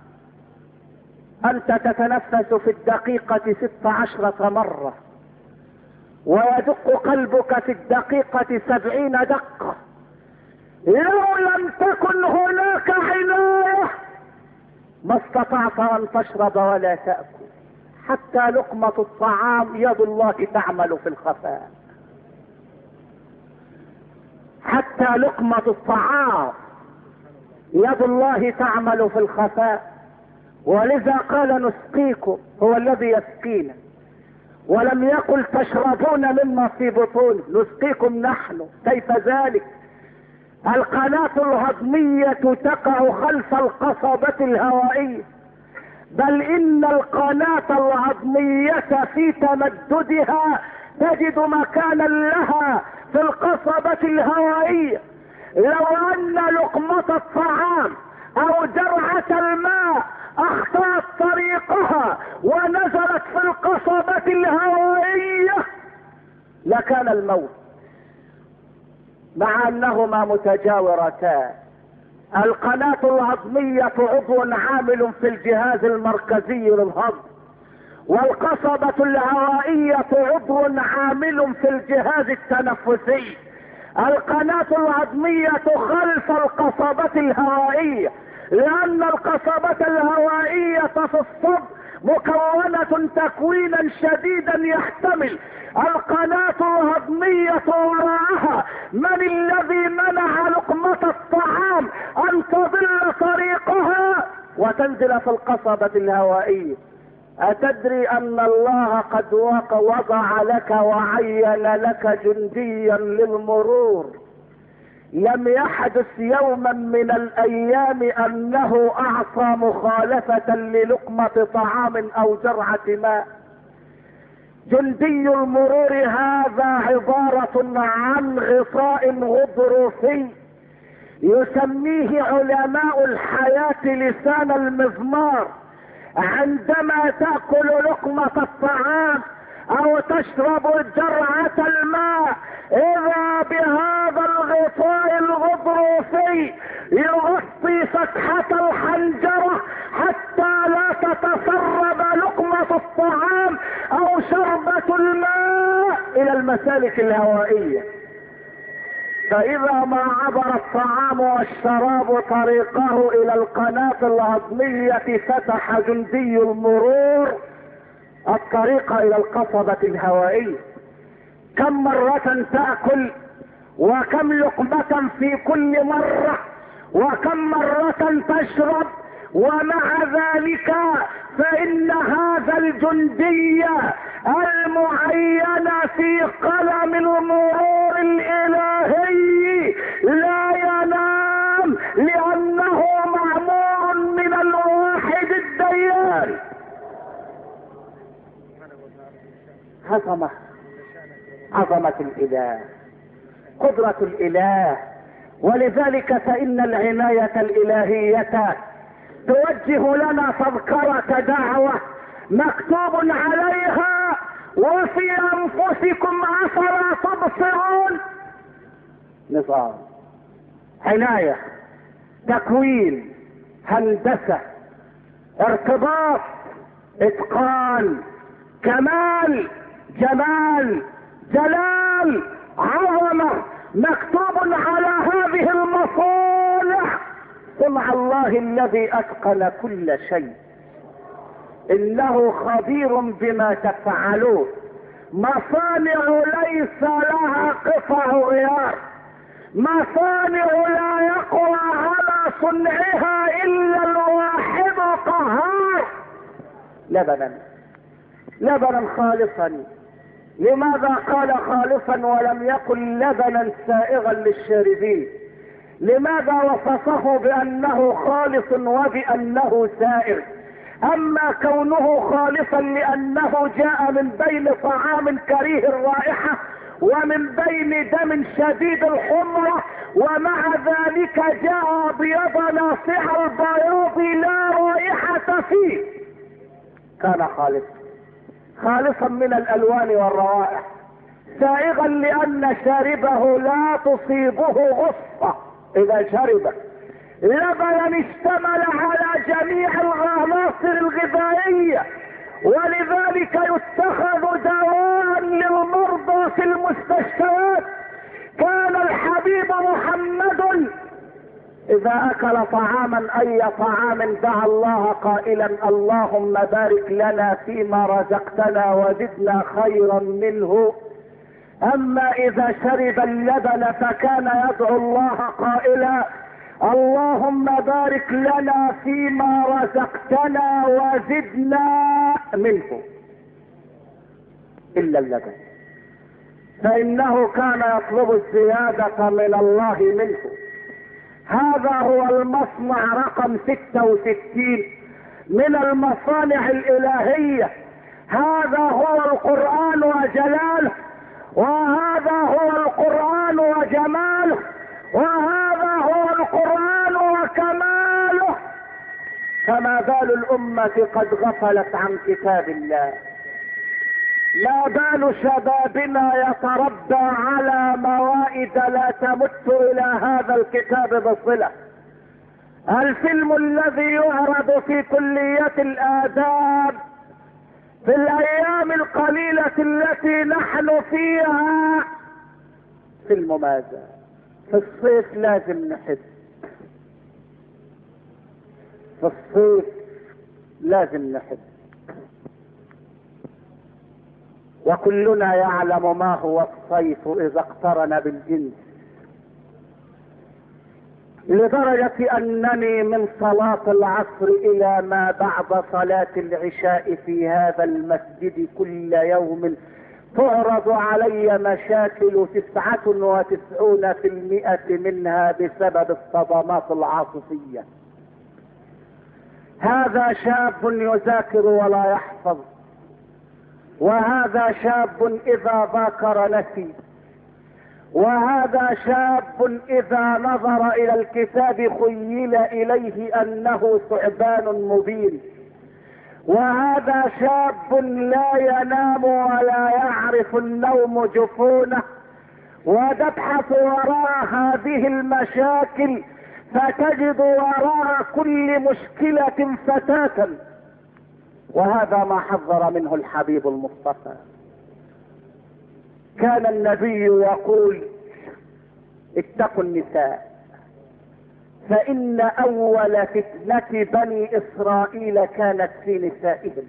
انت تتنفس في الدقيقة 16 مرة، ويدق قلبك في الدقيقة 70 دقة. لو لم تكن هناك عناية ما استطعت ان تشرب ولا تأكل. حتى لقمة الطعام يد الله تعمل في الخفاء. حتى لقمة الطعام يد الله تعمل في الخفاء. ولذا قال نسقيكم، هو الذي يسقينا، ولم يقل تشربون مما في بطون. نسقيكم نحن، كيف ذلك؟ القناة الهضمية تقع خلف القصبة الهوائية، بل ان القناة الهضمية في تمددها تجد مكانا لها في القصبة الهوائية. لو ان لقمة الطعام او جرعة الماء اخطأت طريقها ونزلت في القصبة الهوائية لكان الموت، مع انهما متجاورتان. القناة الهضمية عضو عامل في الجهاز المركزي للهضم، والقصبة الهوائية عضو عامل في الجهاز التنفسي. القناة الهضمية خلف القصبة الهوائية، لان القصبة الهوائية في الصدر مكونة تكوينا شديدا يحتمل القناة الهضمية وراءها من الذي منع لقمة الطعام ان تضل طريقها وتنزل في القصبة الهوائية. اتدري ان الله قد وضع لك وعين لك جنديا للمرور؟ لم يحدث يوما من الايام انه اعطى مخالفة للقمة طعام او جرعة ماء. جندي المرور هذا عبارة عن غطاء غضروفي يسميه علماء الحياة لسان المزمار. عندما تأكل لقمة الطعام او تشرب جرعة الماء اذا بهذا الغطاء الغضروفي يغطي فتحة الحنجرة حتى لا تتسرب لقمة الطعام او شربة الماء الى المسالك الهوائية. فاذا ما عبر الطعام والشراب طريقه الى القناة الهضمية فتح جندي المرور الطريق الى القصبة الهوائية. كم مرة تأكل، وكم لقمة في كل مرة، وكم مرة تشرب، ومع ذلك فإن هذا الجندي المعينة في قلم المرور الالهي لا ينام، لانه معمور من الواحد الديان. عظمة الاله، قدرة الاله. ولذلك فان العناية الالهية توجه لنا تذكرة دعوة مكتوب عليها: وفي انفسكم افلا تبصرون. نظام، عناية، تكوين، هندسة، ارتباط، اتقان، كمال، جمال، جلال، عظمة، مكتوب على هذه المصالح: صنع الله الذي اتقن كل شيء، انه خبير بما تفعلون. مصانع ليس لها قطع غيار، مصانع لا يقوى على صنعها الا الواحد القهار. لبنا خالصا. لماذا قال خالصا ولم يقل لبنا سائغا للشاربين؟ لماذا وصفه بانه خالص وبانه سائغ؟ اما كونه خالصا لانه جاء من بين طعام كريه الرائحة ومن بين دم شديد الحمرة، ومع ذلك جاء ابيض ناصع البياض لا رائحة فيه. كان خالصا من الالوان والروائح. سائغا لان شاربه لا تصيبه غصة اذا شرب. لبنا اشتمل على جميع العناصر الغذائية، ولذلك يتخذ دواء للمرضى في المستشفيات. كان الحبيب محمد اذا اكل طعاما اي طعام دعا الله قائلا: اللهم بارك لنا فيما رزقتنا وزدنا خيرا منه. اما اذا شرب اللبن فكان يدعو الله قائلا: اللهم بارك لنا فيما رزقتنا وزدنا منه. الا اللبن، فانه كان يطلب الزيادة من الله منه. هذا هو المصنع رقم 66 من المصانع الالهية. هذا هو القرآن وجلاله، وهذا هو القرآن وجماله، وهذا هو القرآن وكماله. فما بال الأمة قد غفلت عن كتاب الله؟ ما بال شبابنا يتربى على موائد لا تمت الى هذا الكتاب بصلة؟ الفيلم الذي يعرض في كلية الآداب في الايام القليلة التي نحن فيها فيلم ماذا؟ في الصيف لازم نحب، في الصيف لازم نحب. وكلنا يعلم ما هو الصيف اذا اقترن بالجنس، لدرجة انني من صلاة العصر الى ما بعد صلاة العشاء في هذا المسجد كل يوم تعرض علي مشاكل 99% منها بسبب الصدمات العاطفية. هذا شاب يذاكر ولا يحفظ، وهذا شاب اذا ذاكر نسي، وهذا شاب اذا نظر الى الكتاب خيل اليه انه ثعبان مبين، وهذا شاب لا ينام ولا يعرف النوم جفونه. وتبحث وراء هذه المشاكل فتجد وراء كل مشكلة فتاة، وهذا ما حذر منه الحبيب المصطفى. كان النبي يقول: اتقوا النساء فإن أول فتنة بني إسرائيل كانت في نسائهم.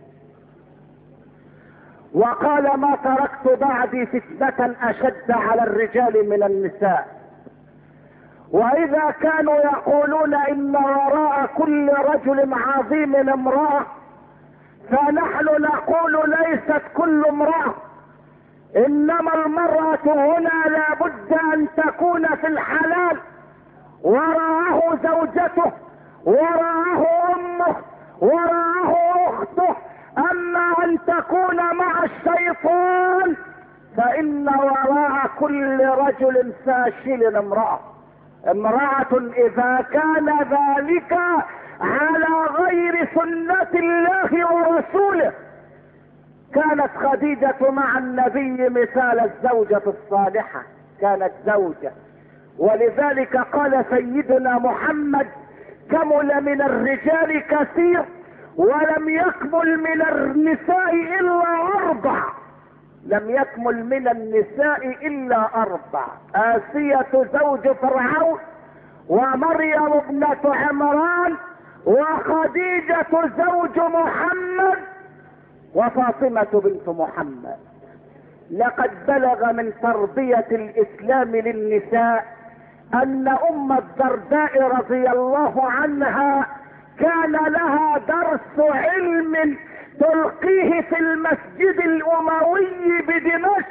وقال: ما تركت بعدي فتنة أشد على الرجال من النساء. وإذا كانوا يقولون إن وراء كل رجل عظيم امرأة، فنحن نقول ليست كل امرأة، انما المرأة هنا لابد ان تكون في الحلال، وراءه زوجته، وراءه امه، وراءه اخته. اما ان تكون مع الشيطان فان وراء كل رجل فاشل امرأة اذا كان ذلك على غير سنة الله ورسوله. كانت خديجة مع النبي مثال الزوجة الصالحة، كانت زوجة، ولذلك قال سيدنا محمد: كمل من الرجال كثير ولم يكمل من النساء الا 4. لم يكمل من النساء الا 4: آسية زوج فرعون، ومريم ابنة عمران، وخديجة زوج محمد، وفاطمة بنت محمد. لقد بلغ من تربية الاسلام للنساء ان ام الدرداء رضي الله عنها كان لها درس علم تلقيه في المسجد الاموي بدمشق.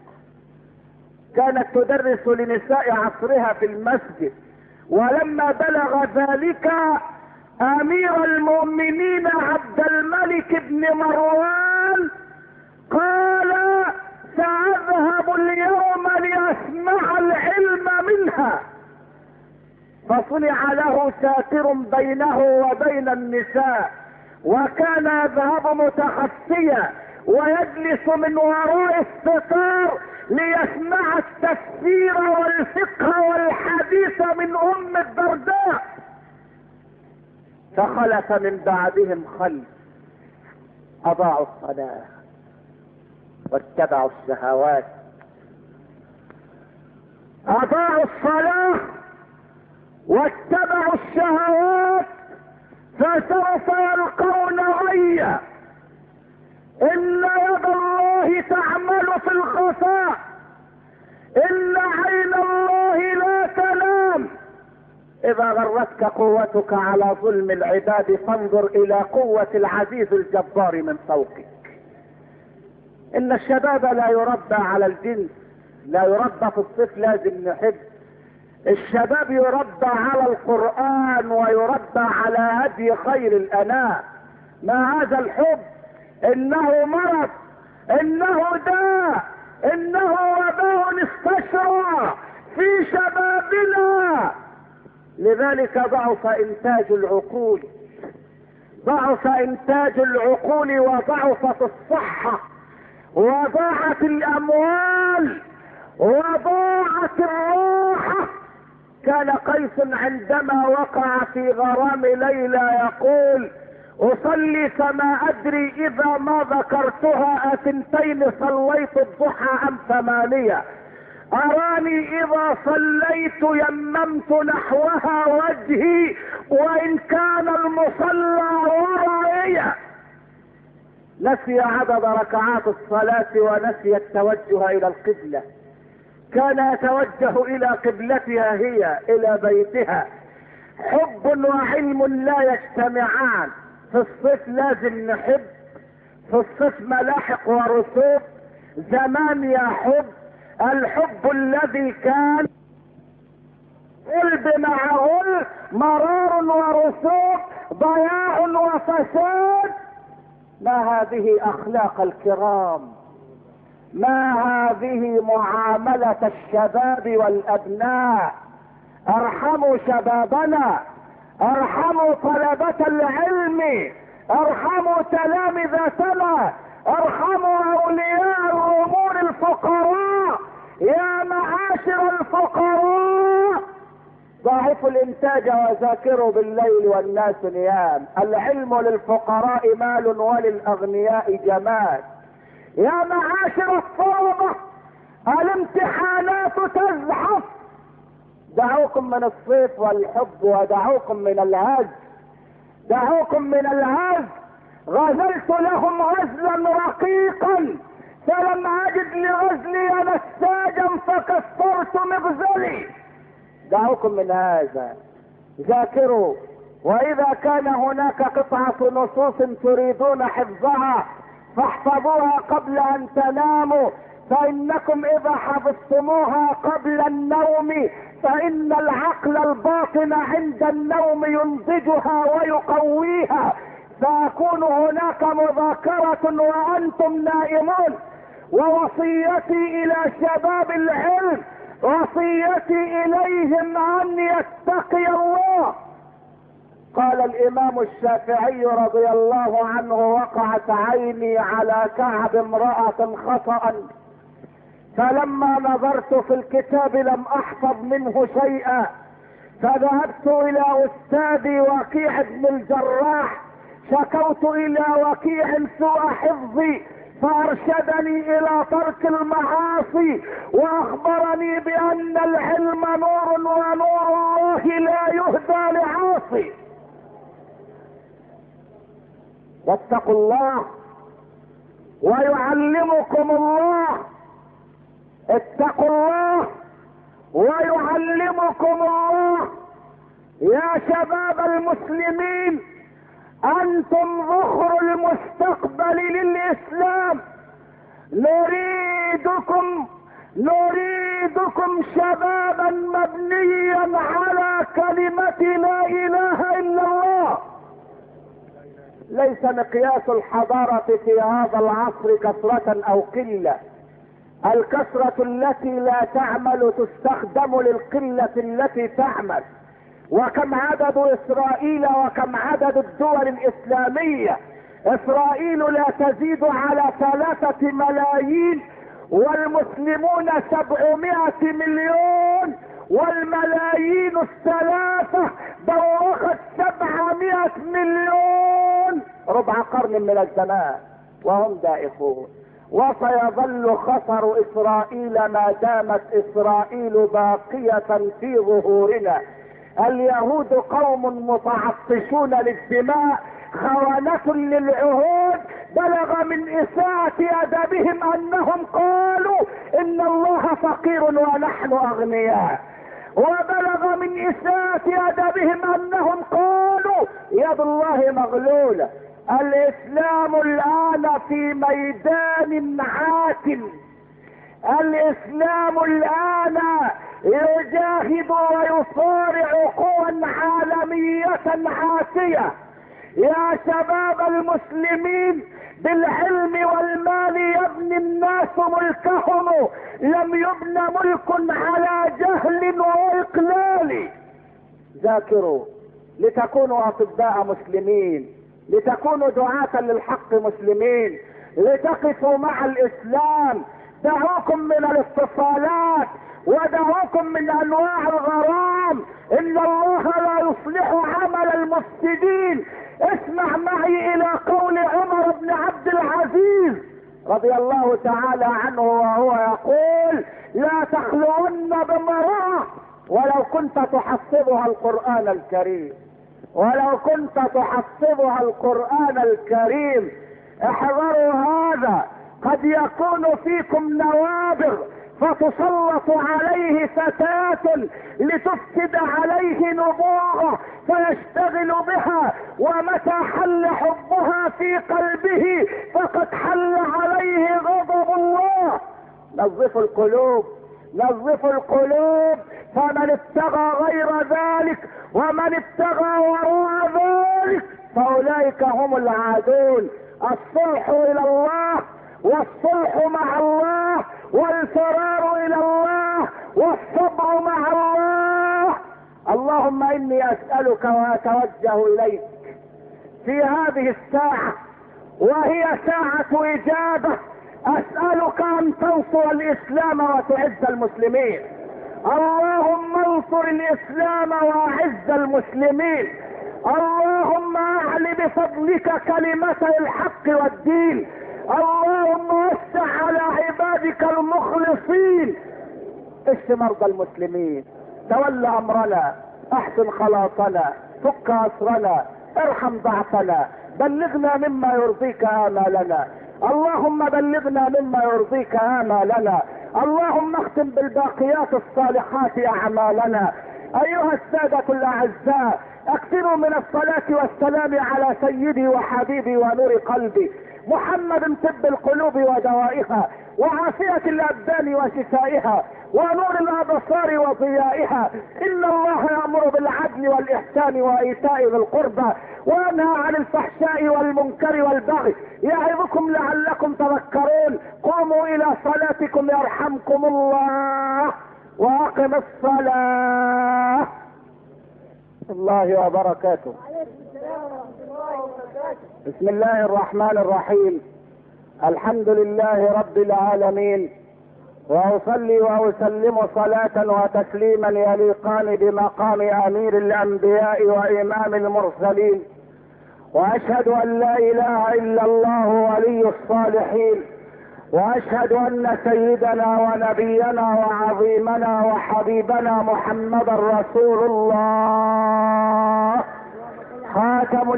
كانت تدرس لنساء عصرها في المسجد، ولما بلغ ذلك امير المؤمنين عبد الملك بن مروان قال: ساذهب اليوم لاسمع العلم منها. فصنع له ساتر بينه وبين النساء، وكان يذهب متخفيا ويجلس من وراء الستار ليسمع التفسير والفقه والحديث من ام الدرداء. فخلف من بعدهم خلف اضاعوا الصلاة واتبعوا الشهوات. اضاعوا الصلاة واتبعوا الشهوات فسوف يلقون غيا. ان يد الله تعمل في الخفاء، ان عين الله لا تنام. اذا غرتك قوتك على ظلم العباد فانظر الى قوة العزيز الجبار من فوقك. ان الشباب لا يربى على الجنس، لا يربى في الصيف لازم نحب. الشباب يربى على القرآن ويربى على هدي خير الانام. ما هذا الحب؟ انه مرض، انه داء، انه وباء استشرى في شبابنا. لذلك ضعف انتاج العقول، ضعف انتاج العقول، وضعفت الصحة، وضاعت الاموال، وضاعت الراحة. كان قيس عندما وقع في غرام ليلى يقول: اصلي فما ادري اذا ما ذكرتها 2 صليت الضحى ام 8. اراني اذا صليت يممت نحوها وجهي وان كان المصلى ورائيا. نسي عدد ركعات الصلاة ونسي التوجه الى القبلة. كان يتوجه الى قبلتها هي، الى بيتها. حب وعلم لا يجتمعان. في الصيف لازم نحب، في الصيف ملاحق ورسوب. زمان يا حب، الحب الذي كان قلب مع غل، مرار ورسوب، ضياع وفساد. ما هذه اخلاق الكرام، ما هذه معاملة الشباب والابناء. ارحموا شبابنا، ارحموا طلبة العلم، ارحموا تلامذتنا، ارحموا اولياء الامور الفقراء. يا معاشر الفقراء، ضاعفوا الانتاج وذاكروا بالليل والناس نيام. العلم للفقراء مال وللاغنياء جمال. يا معاشر الطلبة، الامتحانات تزحف. دعوكم من الصيف والحب ودعوكم من الهز، دعوكم من الهز. غزلت لهم غزلا رقيقا فلم اجد لغزلي نساجا فكسرت مغزلي. دعوكم من هذا. ذاكروا واذا كان هناك قطعة نصوص تريدون حفظها فاحفظوها قبل ان تناموا، فانكم اذا حفظتموها قبل النوم فان العقل الباطن عند النوم ينضجها ويقويها، فيكون هناك مذاكرة وانتم نائمون. ووصيتي الى شباب العلم، وصيتي اليهم ان يتقي الله. قال الامام الشافعي رضي الله عنه: وقعت عيني على كعب امرأة خطأ، فلما نظرت في الكتاب لم احفظ منه شيئا، فذهبت الى استاذي وكيع بن الجراح، شكوت الى وكيع سوء حفظي، فارشدني الى ترك المعاصي، واخبرني بان العلم نور، ونور الله لا يهدى لعاصي. واتقوا الله ويعلمكم الله، اتقوا الله ويعلمكم الله. يا شباب المسلمين، انتم ذخر المستقبل للاسلام. نريدكم شبابا مبنيا على كلمة لا اله الا الله. ليس مقياس الحضارة في هذا العصر كثرة او قلة، الكثرة التي لا تعمل تستخدم للقلة التي تعمل. وكم عدد اسرائيل وكم عدد الدول الاسلامية؟ اسرائيل لا تزيد على 3 ملايين، والمسلمون 700 مليون، والملايين الثلاثة بوخت 700 مليون، ربع قرن من الزمان وهم دائفون. وسيظل خطر اسرائيل ما دامت اسرائيل باقية في ظهورنا. اليهود قوم متعطشون للدماء، خوانة للعهود. بلغ من اساءة ادبهم انهم قالوا ان الله فقير ونحن اغنياء، وبلغ من اساءة ادبهم انهم قالوا يد الله مغلولة. الاسلام الان في ميدان عاتم، الاسلام الان يجاهد ويصارع قوى عالمية عاتية. يا شباب المسلمين، بالعلم والمال يبني الناس ملكهم، لم يبن ملك على جهل واقلال. ذاكروا لتكونوا اطباء مسلمين، لتكونوا دعاة للحق مسلمين، لتقفوا مع الاسلام. دعوكم من الاتصالات ودعوكم من انواع الغرام، ان الله لا يصلح عمل المفسدين. اسمع معي الى قول عمر بن عبد العزيز رضي الله تعالى عنه وهو يقول: لا تخلون بامرأة ولو كنت تحفظها القرآن الكريم، ولو كنت تحفظها القرآن الكريم. احذروا هذا، قد يكون فيكم نوابغ فتسلط عليه فتاة لتفسد عليه نبوغه فيشتغل بها، ومتى حل حبها في قلبه فقد حل عليه غضب الله. نظفوا القلوب، نظفوا القلوب. فمن ابتغى غير ذلك ومن ابتغى وراء ذلك فاولئك هم العادون. الصلح الى الله، والصلح مع الله، والفرار الى الله، والصبر مع الله. اللهم اني اسألك واتوجه اليك في هذه الساعة، وهي ساعة اجابة، اسألك ان تنصر الاسلام وتعز المسلمين. اللهم انصر الاسلام واعز المسلمين. اللهم اعل بفضلك كلمة الحق والدين. اللهم وسع على عبادك المخلصين. اشف مرضى المسلمين، تول امرنا، احسن خلاصنا، فك اسرنا، ارحم ضعفنا، بلغنا مما يرضيك امالنا. اللهم بلغنا مما يرضيك امالنا. اللهم اختم بالباقيات الصالحات اعمالنا. ايها السادة الاعزاء، اكثروا من الصلاة والسلام على سيدي وحبيبي ونور قلبي محمد، طب القلوب ودوائها، وعافية الابدان وشفائها، ونور الابصار وضيائها. ان الله يأمر بالعدل والاحسان وايتاء ذي القربى، وينهى عن الفحشاء والمنكر والبغي، يعظكم لعلكم تذكرون. قوموا الى صلاتكم يرحمكم الله، واقم الصلاة. الله وبركاته. بسم الله الرحمن الرحيم. الحمد لله رب العالمين، واصلي واسلم صلاة وتسليما يليقان بمقام امير الانبياء وامام المرسلين، واشهد ان لا اله الا الله ولي الصالحين، واشهد ان سيدنا ونبينا وعظيمنا وحبيبنا محمدا رسول الله، خاتم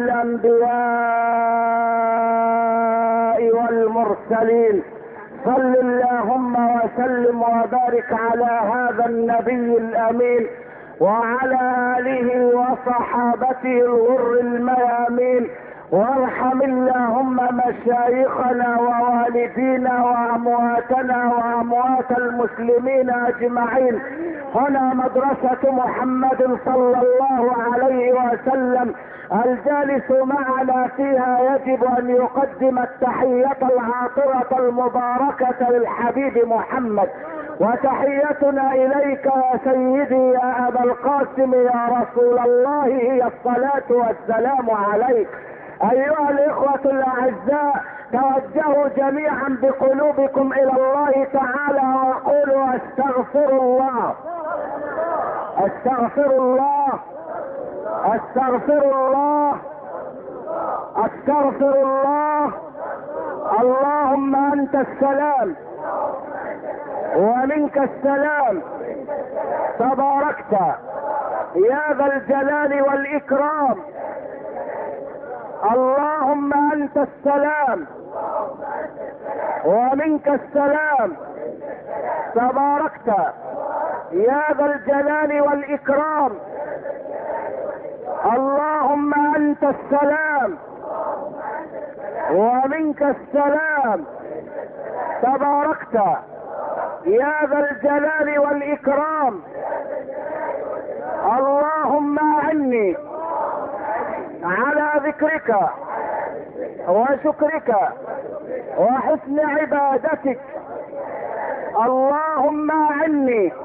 الانبياء والمرسلين. صل اللهم وسلم وبارك على هذا النبي الامين وعلى اله وصحابته الغر الميامين، وارحم اللهم مشايخنا ووالدينا وامواتنا واموات المسلمين اجمعين. هنا مدرسة محمد صلى الله عليه وسلم، الجالس معنا فيها يجب ان يقدم التحية العاطرة المباركة للحبيب محمد، وتحيتنا اليك يا سيدي يا ابا القاسم يا رسول الله هي الصلاة والسلام عليك. ايها الاخوة الاعزاء، توجهوا جميعا بقلوبكم الى الله تعالى وقولوا استغفر الله، استغفر الله، استغفر الله، استغفر الله. اللهم انت السلام ومنك السلام، تباركت يا ذا الجلال والاكرام. اللهم انت السلام ومنك السلام، تباركت يا ذا الجلال والاكرام. اللهم انت السلام ومنك السلام، تباركت يا ذا الجلال والاكرام. اللهم اعني على ذكرك وشكرك وحسن عبادتك. اللهم اعني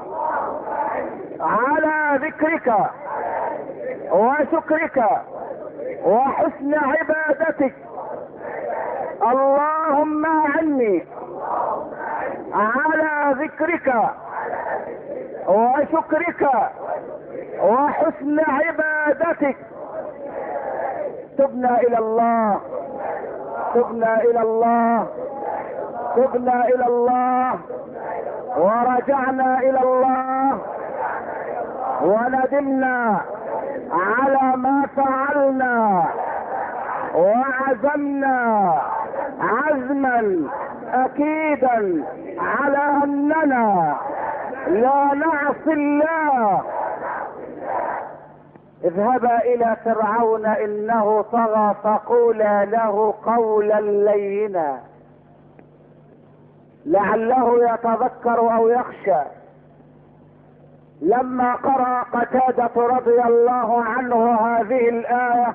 على ذكرك وشكرك وحسن عبادتك. اللهم اعني على ذكرك وشكرك وحسن عبادتك. تبنا الى الله، تبنا الى الله، تبنا الى الله، ورجعنا الى الله، وندمنا على ما فعلنا، وعزمنا عزما اكيدا على اننا لا نعصي الله. اذهبا الى فرعون انه طغى فقولا له قولا لينا لعله يتذكر او يخشى. لما قرأ قتادة رضي الله عنه هذه الآية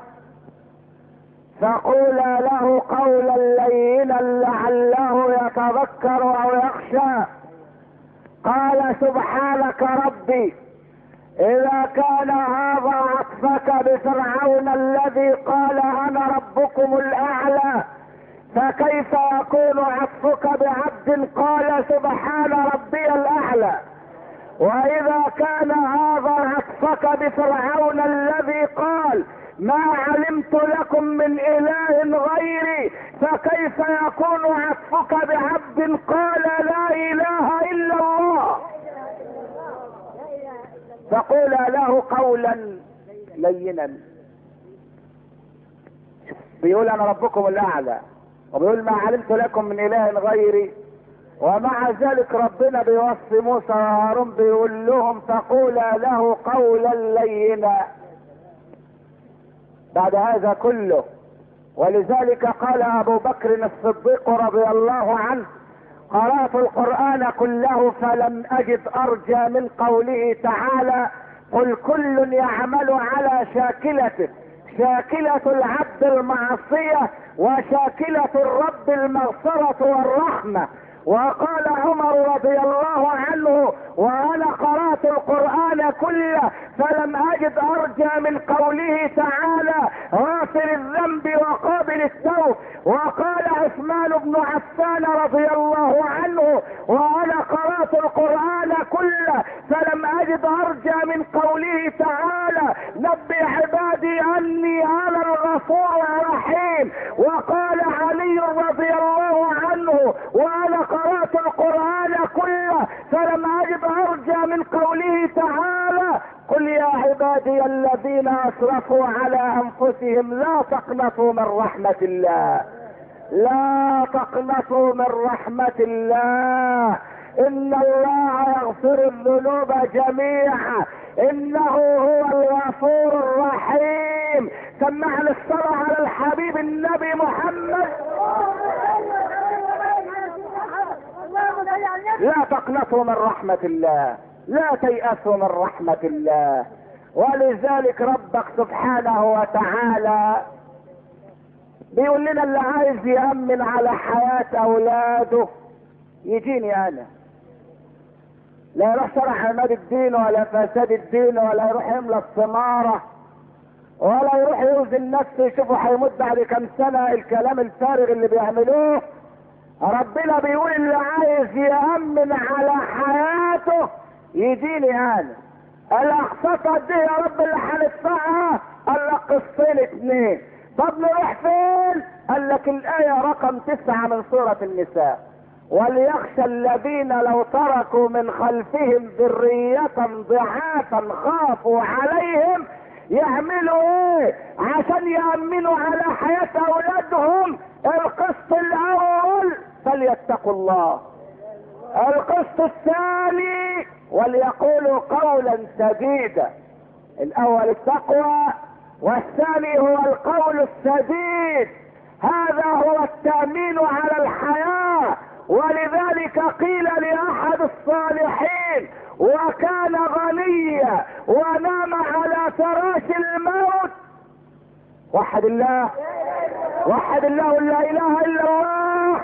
فقولا له قولا لينا لعله يتذكر او يخشى، قال سبحانك ربي اذا كان هذا عطفك بفرعون الذي قال انا ربكم الاعلى، فكيف يكون عطفك بعبد قال سبحان ربي الاعلى؟ واذا كان هذا عطفك بفرعون الذي قال ما علمت لكم من اله غيري، فكيف يكون عطفك بعبد قال لا اله الا الله؟ فقولا له قولا لينا. بيقول انا ربكم الاعلى، وبيقول ما علمت لكم من اله غيري، ومع ذلك ربنا بيوصي موسى وهارون بيقول لهم فقولا له قولا لينا. بعد هذا كله. ولذلك قال ابو بكر الصديق رضي الله عنه: قرأت القرآن كله فلم اجد ارجى من قوله تعالى: قل كل يعمل على شاكلته، شاكلة العبد المعصية وشاكلة الرب المغفرة والرحمة. وقال عمر رضي الله عنه: وانا قرأت القرآن كله فلم اجد ارجى من قوله تعالى: غافر الذنب وقابل التوب. وقال عثمان بن عفان رضي الله عنه: وانا قرأت القرآن كله فلم اجد ارجى من قوله تعالى: نبئ عبادي اني انا الغفور الرحيم. وقال علي رضي الله عنه: وانا قرأت القرآن كله فلم اجد ارجى من قوله تعالى: قل يا عبادي الذين اسرفوا على انفسهم لا تقنطوا من رحمة الله، لا تقنطوا من رحمة الله، ان الله يغفر الذنوب جميعا انه هو الغفور الرحيم. سمعنا الصلاة على الحبيب النبي محمد. لا تقنطوا من رحمة الله، لا تيأسوا من رحمة الله. ولذلك ربك سبحانه وتعالى بيقول لنا: اللي عايز يأمن على حياة اولاده يجيني انا. لا يروح شرح عماد الدين ولا فساد الدين ولا يروح يملى الثمارة ولا يروح يوزن نفسه يشوفوا هيموت بعد كم سنة، الكلام الفارغ اللي بيعملوه. ربنا بيقول: اللي عايز يأمن على حياته يجيني انا. الاقساط دي يا رب اللي هندفعها؟ قال لك قسطين 2. طب نروح فين؟ قال لك الآية رقم 9 من سورة النساء: وليخشى الذين لو تركوا من خلفهم ذرية ضعافا خافوا عليهم. يعملوا ايه عشان يأمنوا على حياة اولادهم؟ القسط الاول: فليتقوا الله. القسط الثاني: وليقولوا قولا سديدا. الاول التقوى والثاني هو القول السديد. هذا هو التأمين على الحياة. ولذلك قيل لأحد الصالحين وكان غنيا ونام على فراش الموت: وحد الله، وحد الله، لا اله الا الله.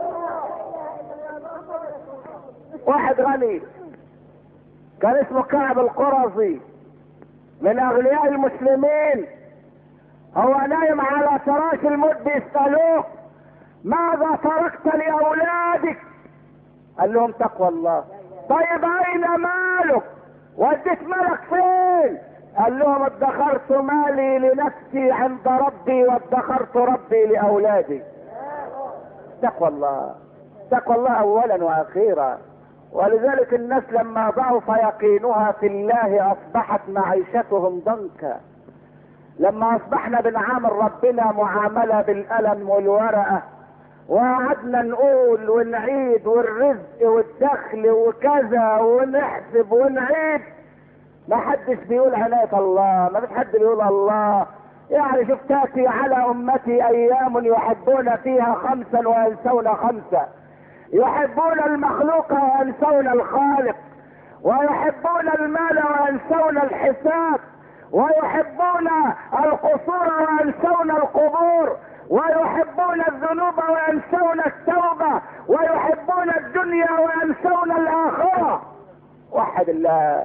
واحد غني كان اسمه كعب القرظي من اغنياء المسلمين، هو نايم على فراش الموت بيسألوه: ماذا تركت لاولادك؟ قال لهم: تقوى الله. طيب اين مالك؟ وديت مالك فين؟ قال لهم: ادخرت مالي لنفسي عند ربي وادخرت ربي لاولادي. تقوى الله، تقوى الله اولا واخيرا. ولذلك الناس لما ضعف يقينها في الله اصبحت معيشتهم ضنكا. لما اصبحنا بنعامل ربنا معاملة بالقلم والورقة وقعدنا نقول ونعيد والرزق والدخل وكذا ونحسب ونعيد، ما حدش بيقول عناية الله، ما فيش حد بيقول الله. يعني شوف: تاتي على امتي ايام يحبون فيها 5 وينسون 5، يحبون المخلوق وينسون الخالق، ويحبون المال وينسون الحساب، ويحبون القصور وينسون القبور، ويحبون الذنوب وينسون التوبة، ويحبون الدنيا وينسون الآخرة. وحد الله.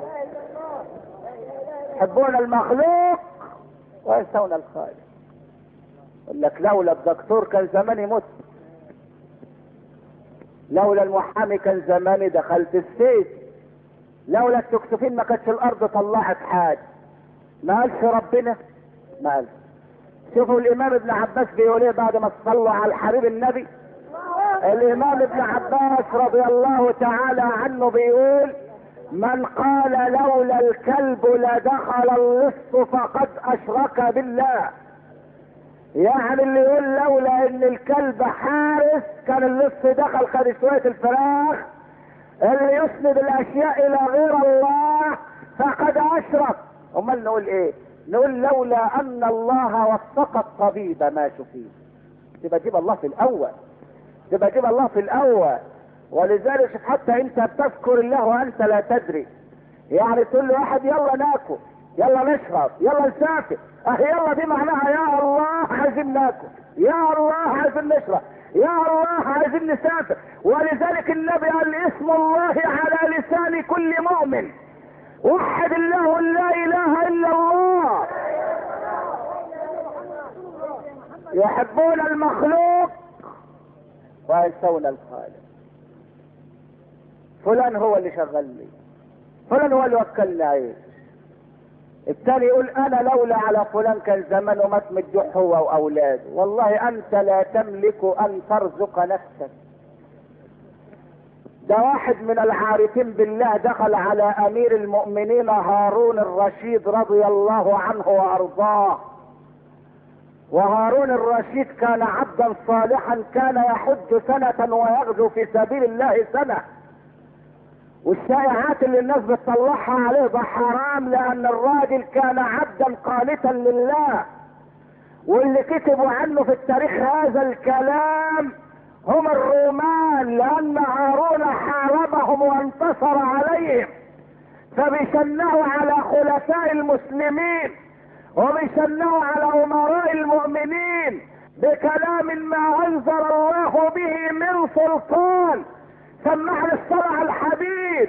يحبون المخلوق وينسون الخالق. يقول لك: لولا الدكتور كان زماني مت، لولا المحامي كان زماني دخلت السجن، لولا التكسفين ما كانتش الارض طلعت حاجه. ما قالش ربنا؟ ما قالش. شوفوا الامام ابن عباس بيقول ايه بعد ما صلوا على الحبيب النبي. الامام ابن عباس رضي الله تعالى عنه بيقول: من قال لولا الكلب لدخل اللص فقد اشرك بالله. يعني اللي يقول لولا ان الكلب حارس كان اللص دخل خد شوية الفراخ. اللي يسند الاشياء الى غير الله فقد اشرك. امال نقول ايه؟ نقول لولا ان الله وفق الطبيب ما شفيه. تبقى جيب الله في الاول، تبقى جيب الله في الاول. ولذلك حتى انت بتذكر الله وانت لا تدري. يعني تقول له واحد يلا ناكل، يلا نشرب، يلا نسافر، يلا دي معناها يا الله عايزين ناكل، يا الله عايزين نشرب، يا الله عايزين نسافر. ولذلك النبي قال اسم الله على لسان كل مؤمن، وحد الله لا اله الا الله. يحبون المخلوق وينسون الخالق. فلان هو اللي شغل لي، فلان هو اللي وكلني عليه. الثاني يقول انا لولا على فلان كان زمانه مات من الجوع هو واولاده. والله انت لا تملك ان ترزق نفسك. ده واحد من العارفين بالله دخل على امير المؤمنين هارون الرشيد رضي الله عنه وارضاه. وهارون الرشيد كان عبدا صالحا، كان يحج سنة ويغزو في سبيل الله سنة. والشائعات اللي الناس بتطلعها عليه ده حرام، لان الراجل كان عبدا قانتا لله. واللي كتبوا عنه في التاريخ هذا الكلام هم الرومان، لان هارون حاربهم وانتصر عليهم، فبيشنعوا على خلفاء المسلمين وبيشنعوا على امراء المؤمنين بكلام ما انزل الله به من سلطان. سمعنا الصلاة على الحبيب.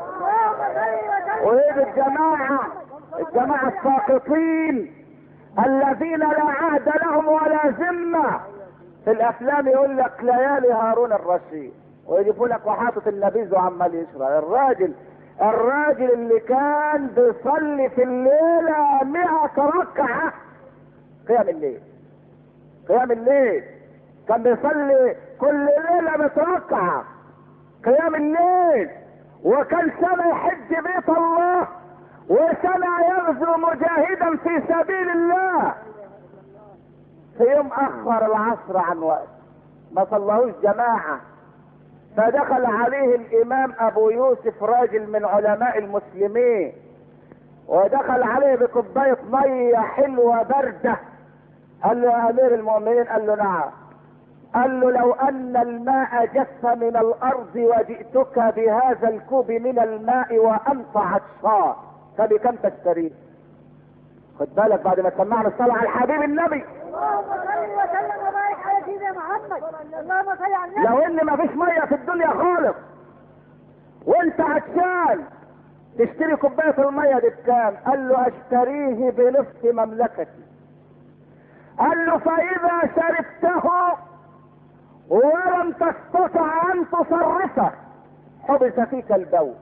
وايه الجماعة الساقطين الذين لا عهد لهم ولا ذمة. في الافلام يقول لك ليالي هارون الرشيد، ويجيبوا لك وحاطط النبيذ وعمال يشرب. الراجل اللي كان بيصلي في الليلة 100 ركعة قيام الليل، قيام الليل كان بيصلي كل ليلة 100 ركعة قيام الليل. وكان سنة يحج بيت الله، وسنة يغزو مجاهدا في سبيل الله. في يوم اخر العصر عن وقت ما صلهوش جماعة، فدخل عليه الامام ابو يوسف راجل من علماء المسلمين، ودخل عليه بكوباية مية حلوة باردة. قال له يا امير المؤمنين، قال له نعم. قال له لو ان الماء جف من الارض وجئتك بهذا الكوب من الماء وانت عطشان فبكم تشتريه؟ خد بالك بعد ما سمعنا الصلاة على الحبيب النبي. اللهم صل وسلم وبارك على سيدنا محمد. اللهم صل على النبي. لو ان ما فيش ميه في الدنيا خالص وانت عطشان تشتري كوبايه الميه دي بكام؟ قال له اشتريه بنصف مملكتي. قال له فاذا شربته ولم تستطع ان تصرفه حبس فيك البول،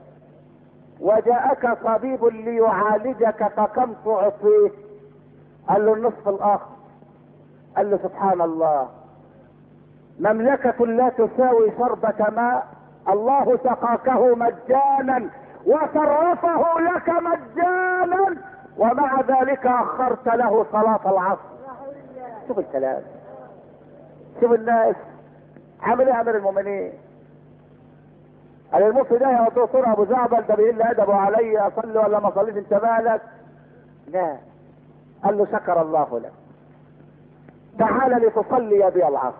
وجاءك طبيب ليعالجك فكم تعطيه؟ قال له النصف الاخر. قال له سبحان الله، مملكة لا تساوي شربة ماء، الله سقاكه مجانا وصرفه لك مجانا، ومع ذلك اخرت له صلاة العصر. شوف الكلام، شوف الناس عامل ايه امير المؤمنين. قال المفتي ده يا دكتور ابو زعبل ده بيقول لي ادبه علي، اصلي ولا ما اصليش انت مالك؟ لا. قال له شكر الله لك، تعال لتصلي بي العصر.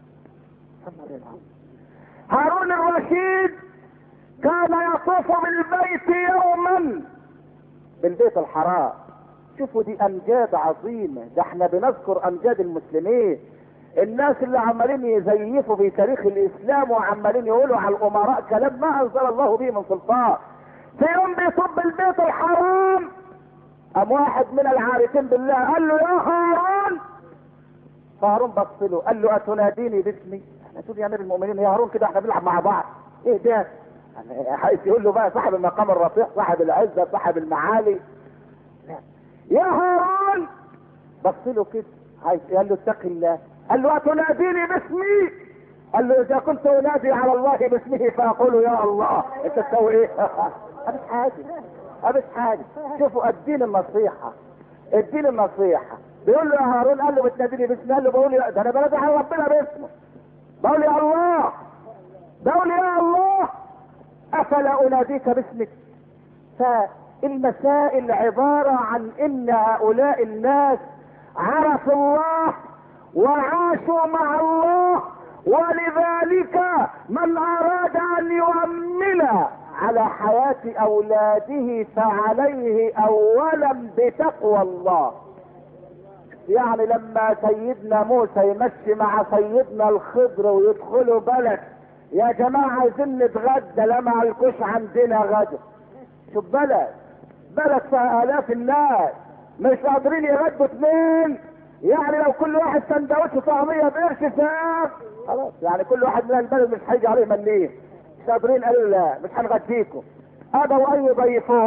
هارون الرشيد كان يطوف بالبيت يوما، بالبيت الحرام. شوفوا دي امجاد عظيمة، ده احنا بنذكر امجاد المسلمين. الناس اللي عمالين يزيفوا في تاريخ الاسلام وعمالين يقولوا على الامراء كلام ما انزل الله به من سلطان. في يوم بيطب البيت الحرام، قام واحد من العارفين بالله قال له يا هارون. فهارون بص له قال له اتناديني باسمي؟ احنا تقول يا امير المؤمنين يا هارون كده احنا بنلعب مع بعض؟ ايه ده؟ عايز يقول له بقى صاحب المقام الرفيع، صاحب العزه، صاحب المعالي. لا. يا هارون بص له كده عايز، قال له اتق الله. قال له اتناديني باسمي؟ قال له اذا كنت انادي على الله باسمه فاقول يا الله. انت تسوي ايه؟ ابس حاجه، ابس حاجه. شوفوا الدين النصيحه، الدين النصيحه. بيقول له يا هارون، قال له بتناديني باسمي؟ قال له بقول ده انا بنادي على ربنا باسمه، بقول يا الله، بقول يا الله افلا اناديك باسمك؟ المسائل عبارة عن ان هؤلاء الناس عرفوا الله وعاشوا مع الله، ولذلك من اراد ان يؤمن على حياة اولاده فعليه اولا بتقوى الله. يعني لما سيدنا موسى يمشي مع سيدنا الخضر ويدخلوا بلد، يا جماعة عايزين نتغدى، لا معلكوش عندنا غدا. شوف بلد فيها الاف الناس مش قادرين يغدوا اتنين، يعني لو كل واحد سندوتش طعمية بقرش ساق خلاص، يعني كل واحد من البلد مش هيجي عليه مليه، مش قادرين، قالوا لا مش هنغديكم. ابوا ان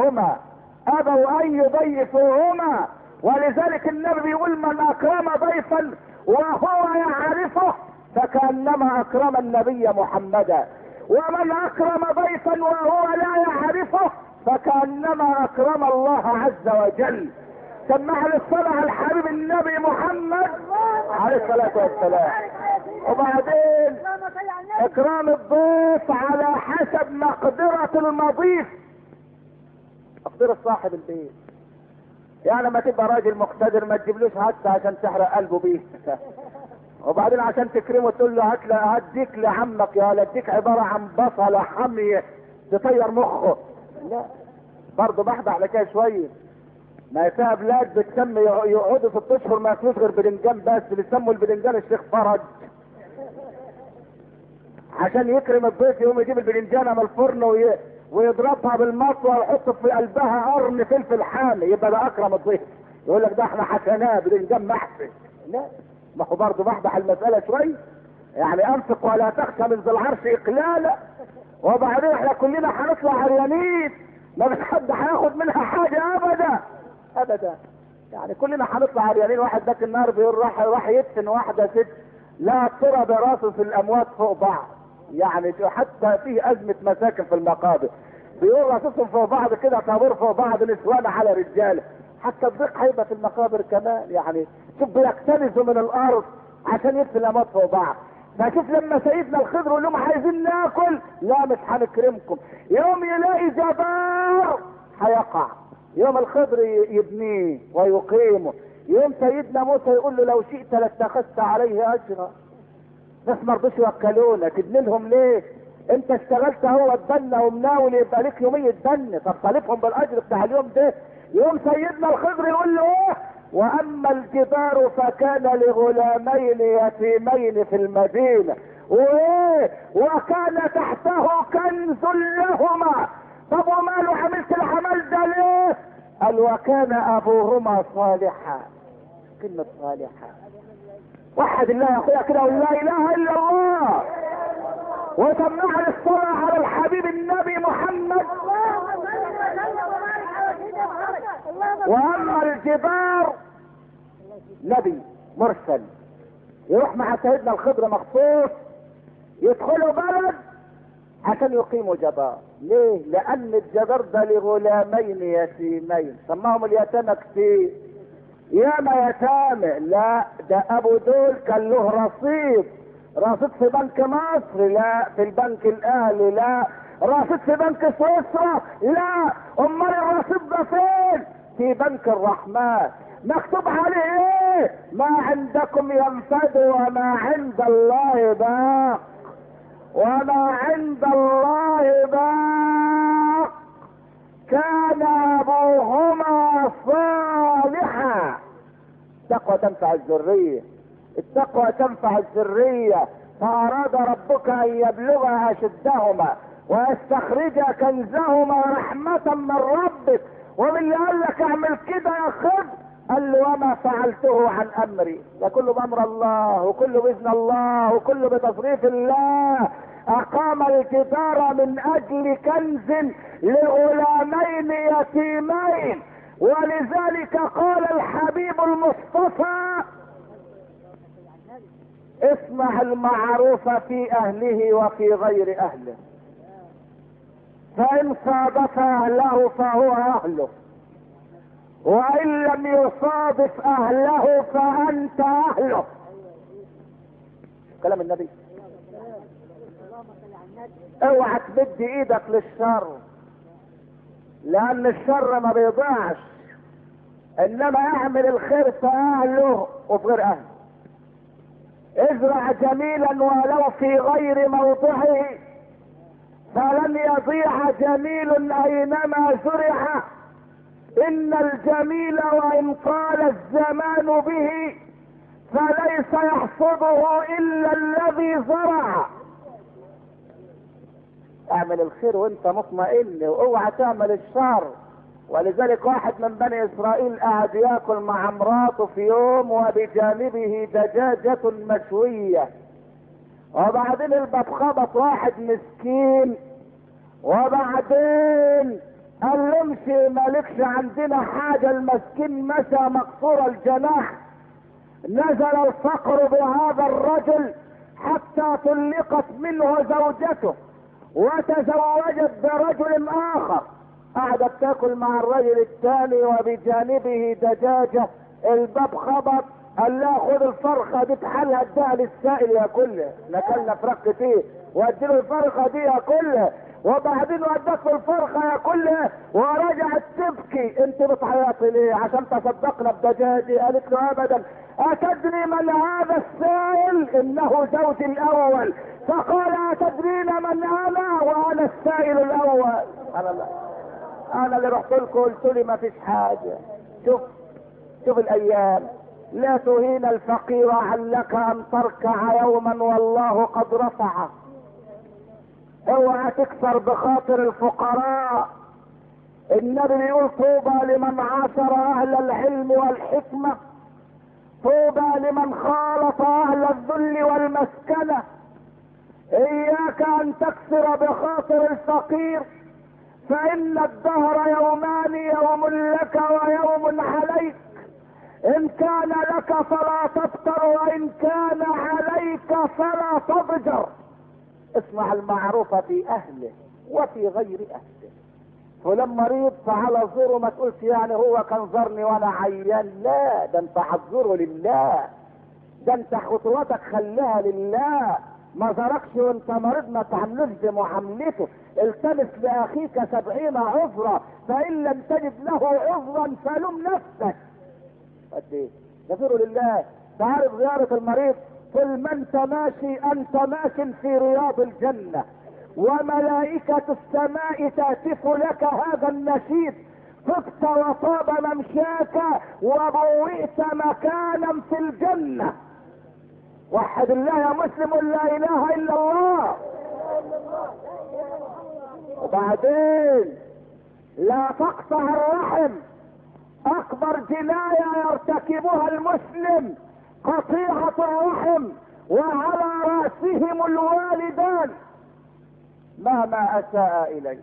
يضيفوهما، ولذلك النبي بيقول من اكرم ضيفا وهو يعرفه فكأنما اكرم النبي محمدا، ومن اكرم ضيفا وهو لا يعرفه فكأنما اكرم الله عز وجل. سمع للصلاة على الحبيب النبي محمد عليه الصلاة والسلام. وبعدين اكرام الضيف على حسب مقدرة المضيف، مقدرة صاحب البيت. يعني لما تبقى راجل مقتدر ما تجيبلوش حتى عشان تحرق قلبه بيه وبعدين عشان تكرمه تقول له هديك لعمك، يا لا اديك عبارة عن بصلة حامية تطير مخه. لا برضه بحبح على كده شوية. ما فيها بلاد بتسمي يقعدوا 6 اشهر ما ياكلوش غير بدنجان، بس بيسموا البدنجان الشيخ فرج، عشان يكرم الضيف يقوم يجيب البدنجانه من الفرن ويضربها بالمطوه ويحط في قلبها قرن فلفل حامي، يبقى ده اكرم الضيف. يقول لك ده احنا حكيناه بدنجان محشي. لا ما هو برضه بحبح المساله شويه، يعني انفق ولا تخشى من ذي العرش اقلالا، وبعدين احنا كلنا هنطلع عريانين، ما فيش حد هياخد منها حاجه ابدا. يعني كلنا هنطلع عريانين. واحد ذاك النهار بيقول راح يدفن واحده ست لا ترى براسه في الاموات فوق بعض، يعني حتى فيه ازمه مساكن في المقابر، بيقول راسهم فوق بعض كده، طابور فوق بعض، نسوان على رجاله، حتى الضيق هيبقى في المقابر كمان. يعني شوف بيكتنزوا من الارض عشان يدفن الاموات فوق بعض. فشوف لما سيدنا الخضر يقول لهم عايزين ناكل، لا مش هنكرمكم. يوم يلاقي جبار هيقع، يوم الخضر يبنيه ويقيمه، يوم سيدنا موسى يقول له لو شئت لاتخذت عليه اجرا. ناس ما رضوش يوكلونا، تبني لهم ليه؟ انت اشتغلت هو اتبنى ومناول يبقى ليك يومية بن، طب طالبهم بالاجر بتاع اليوم ده. يوم سيدنا الخضر يقول له ايه؟ واما الجدار فكان لغلامين يتيمين في المدينة وايه وكان تحته كنز لهما. طب وماله عملت العمل ده ليه؟ قال وكان ابوهما صالحا. كلمة صالحا، وحد الله يا اخويا كده ولا اله الا الله، وسمعنا الصلاة على الحبيب النبي محمد. واما الجبار نبي مرسل يروح مع سيدنا الخضر مخصوص يدخلوا بلد عشان يقيموا جبار. ليه؟ لان الجبار ده لغلامين يتيمين، سماهم اليتامى كتير، ياما يتامى. لا ده ابو دول كان له رصيد في بنك مصر، لا في البنك الاهلي، لا رصيد في بنك سويسرا، لا امال الرصيد ده فين؟ في بنك الرحمن. مكتوب عليه ايه؟ ما عندكم ينفد وما عند الله باق، وما عند الله باق. كان ابوهما صالحا. التقوى تنفع الذرية، التقوى تنفع الذرية. فاراد ربك ان يبلغ اشدهما ويستخرج كنزهما رحمة من ربك. ومن اللي قال لك اعمل كده يا خضر؟ قال له وما فعلته عن امري، ده كله بامر الله وكله باذن الله وكله بتصريف الله. اقام الجدار من اجل كنز لغلامين يتيمين، ولذلك قال الحبيب المصطفى اسمع المعروف في اهله وفي غير اهله، فان صادف اهله فهو اهله، وان لم يصادف اهله فانت اهله. كلام النبي. اوعى تمد ايدك للشر، لان الشر ما بيضيعش، انما اعمل الخير في اهله وفي غير اهله. ازرع جميلا ولو في غير موضعه فلن يضيع جميل اينما زرع. ان الجميل وان طال الزمان به فليس يحصده الا الذي زرع. اعمل الخير وانت مطمئن، واوعى تعمل الشر. ولذلك واحد من بني اسرائيل قاعد ياكل مع مراته في يوم وبجانبه دجاجة مشوية، وبعدين الباب خبط واحد مسكين، وبعدين قال له امشي مالكش عندنا حاجة. المسكين مشى مكسور الجناح. نزل الفقر بهذا الرجل حتى طلقت منه زوجته وتزوجت برجل اخر. قعدت تاكل مع الرجل الثاني وبجانبه دجاجة. الباب خبط، قال لا خد الفرخة دي بحالها اديها للسائل ياكلها، ناكلنا فراخ كتير واديله الفرخة دي ياكلها. وبعدين ودت له الفرخة ياكلها ورجعت تبكي. انت بتعيطي ليه؟ عشان تصدقنا بدجاجي. قالت له ابدا. اتدري من هذا السائل؟ انه زوجي الاول. فقال اتدرين من انا؟ وانا السائل الاول. انا اللي رحت لكم قلت لي ما فيش حاجة. شوف الايام. لا تهين الفقير علك ان تركع يوما والله قد رفعه. اوعى تكسر بخاطر الفقراء. النبي يقول طوبى لمن عاشر اهل العلم والحكمة، طوبى لمن خالط اهل الذل والمسكنة. اياك ان تكسر بخاطر الفقير، فان الدهر يومان، يوم لك ويوم عليك. ان كان لك فلا تبتر، وان كان عليك فلا تضجر. اسمع المعروف في اهله وفي غير اهله. فلان مريض تعالى زوره، ما تقولش يعني هو كان زارني وانا عيان. لا، ده انت هتزوره لله. ده انت خطواتك خليها لله. ما زاركش وانت مريض ما تعملوش بمعاملته. التمس لاخيك 70 عذرا، فان لم تجد له عذرا فلم نفسك. قد ايه؟ زوره لله. تعرف زيارة المريض؟ طول ما انت ماشي انت ماشي في رياض الجنة، وملائكة السماء تهتف لك هذا النشيد: طبت وطاب ممشاك وبوئت مكانا في الجنة. وحد الله يا مسلم، لا اله الا الله. وبعدين لا تقطع الرحم. اكبر جناية يرتكبها المسلم قطيعة الرحم، وعلى رأسهم الوالدان. مهما اساء اليك،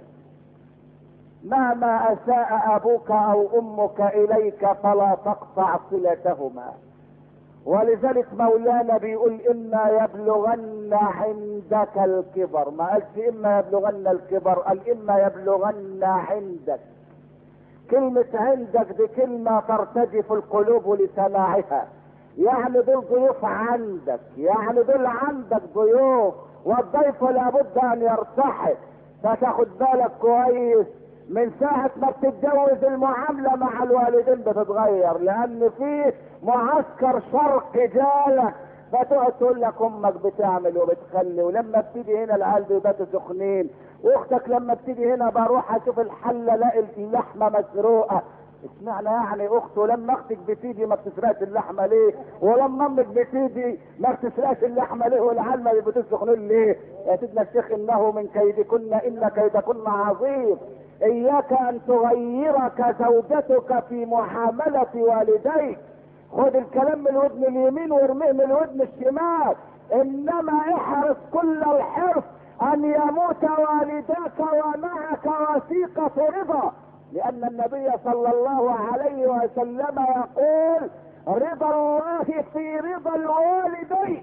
مهما اساء ابوك او امك اليك فلا تقطع صلتهما. ولذلك مولانا بيقول اما يبلغن عندك الكبر. ما قالش اما يبلغن الكبر، قال اما يبلغن عندك. كلمة عندك دي كلمة ترتجف القلوب لسماعها. يعني دول ضيوف عندك، يعني دول عندك ضيوف، والضيف لابد ان يرتحل. فتاخد بالك كويس من ساعة ما بتتجوز المعاملة مع الوالدين بتتغير، لان في معسكر شرق جالك. فتقعد تقول لك امك بتعمل وبتخلي، ولما بتيجي هنا العيال بيباتوا سخنين، واختك لما بتيجي هنا بروح اشوف الحله الاقي اللحمه مسروقه. اشمعنى يعني اخته؟ لما اختك بتيجي ما بتسرقش اللحمه ليه؟ ولما امك بتيجي ما بتسرقش اللحمه ليه؟ والعيال ما بيبقوا سخنين ليه؟ يا سيدنا الشيخ انه من كيدكن ان كيدكن عظيم. اياك ان تغيرك زوجتك في معامله والديك. خد الكلام من الودن اليمين وارميه من الودن الشمال. انما احرص كل الحرص ان يموت والداك ومعك وثيقة رضا، لان النبي صلى الله عليه وسلم يقول: رضا الله في رضا الوالدين.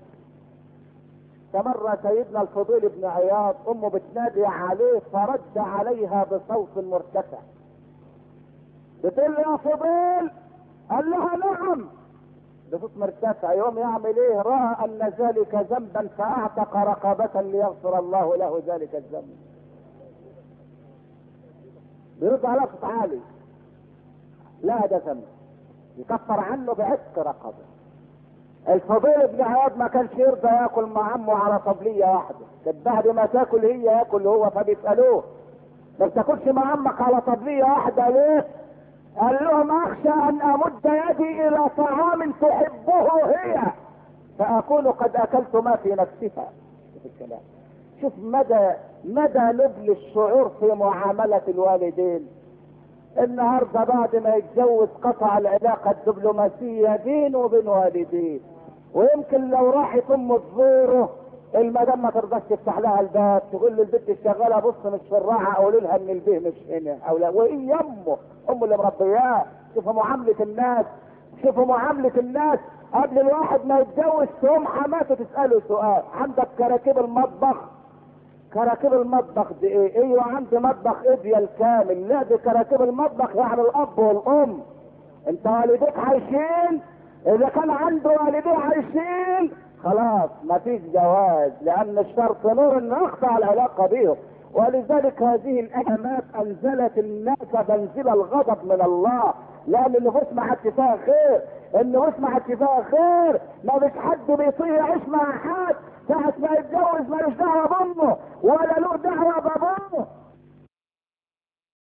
فمر سيدنا الفضيل بن عياض امه بتنادي عليه فرد عليها بصوت مرتفع، بتقول له: يا فضيل. قال لها: نعم. بصوت مرتفع. يوم يعمل ايه؟ راى ان ذلك ذنبا فاعتق رقبة ليغفر الله له ذلك الذنب. بيرد على صوت عالي، لا ده ذنب يكفر عنه بعتق رقبه. الفضيل بن عياض ما كانش يرضى ياكل مع عمه على طبليه واحده، كانت بعد ما تاكل هي ياكل هو، فبيسالوه ما بتاكلش مع عمك على طبليه واحده ليه؟ قال لهم اخشى ان امد يدي الى طعام تحبه هي فاكون قد اكلت ما في نفسها. شوف الكلام، شوف مدى نبل الشعور في معامله الوالدين. النهارده بعد ما يتجوز قطع العلاقه الدبلوماسيه بينه وبين والديه، ويمكن لو راحت امه تزوره المدام ما ترضاش تفتح لها الباب، تقول للبنت الشغاله بص مش في الراحه، قولوا لها ان البيه مش هنا او لا، وهي امه اللي مربياه. شوفوا معامله الناس، شوفوا معامله الناس. قبل الواحد ما يتجوز تقوم حماته تساله سؤال، عندك كراكيب المطبخ؟ كراكيب المطبخ دي ايه؟ ايوه عندي مطبخ اديال كامل. لا دي كراكيب المطبخ يعني الاب والام. انت والديك عايشين؟ اذا كان عنده والديه عايشين خلاص مفيش جواز، لان الشرط نور ان اقطع العلاقه بيهم. ولذلك هذه الايامات انزلت الناس منزل الغضب من الله، لان النفوس ما عادش فيها خير، النفوس ما عادش فيها خير، ما فيش حد بيطيع يعيش مع حد. ساعة ما يتجوز مالوش دعوة بامه ولا له دعوة بابوه،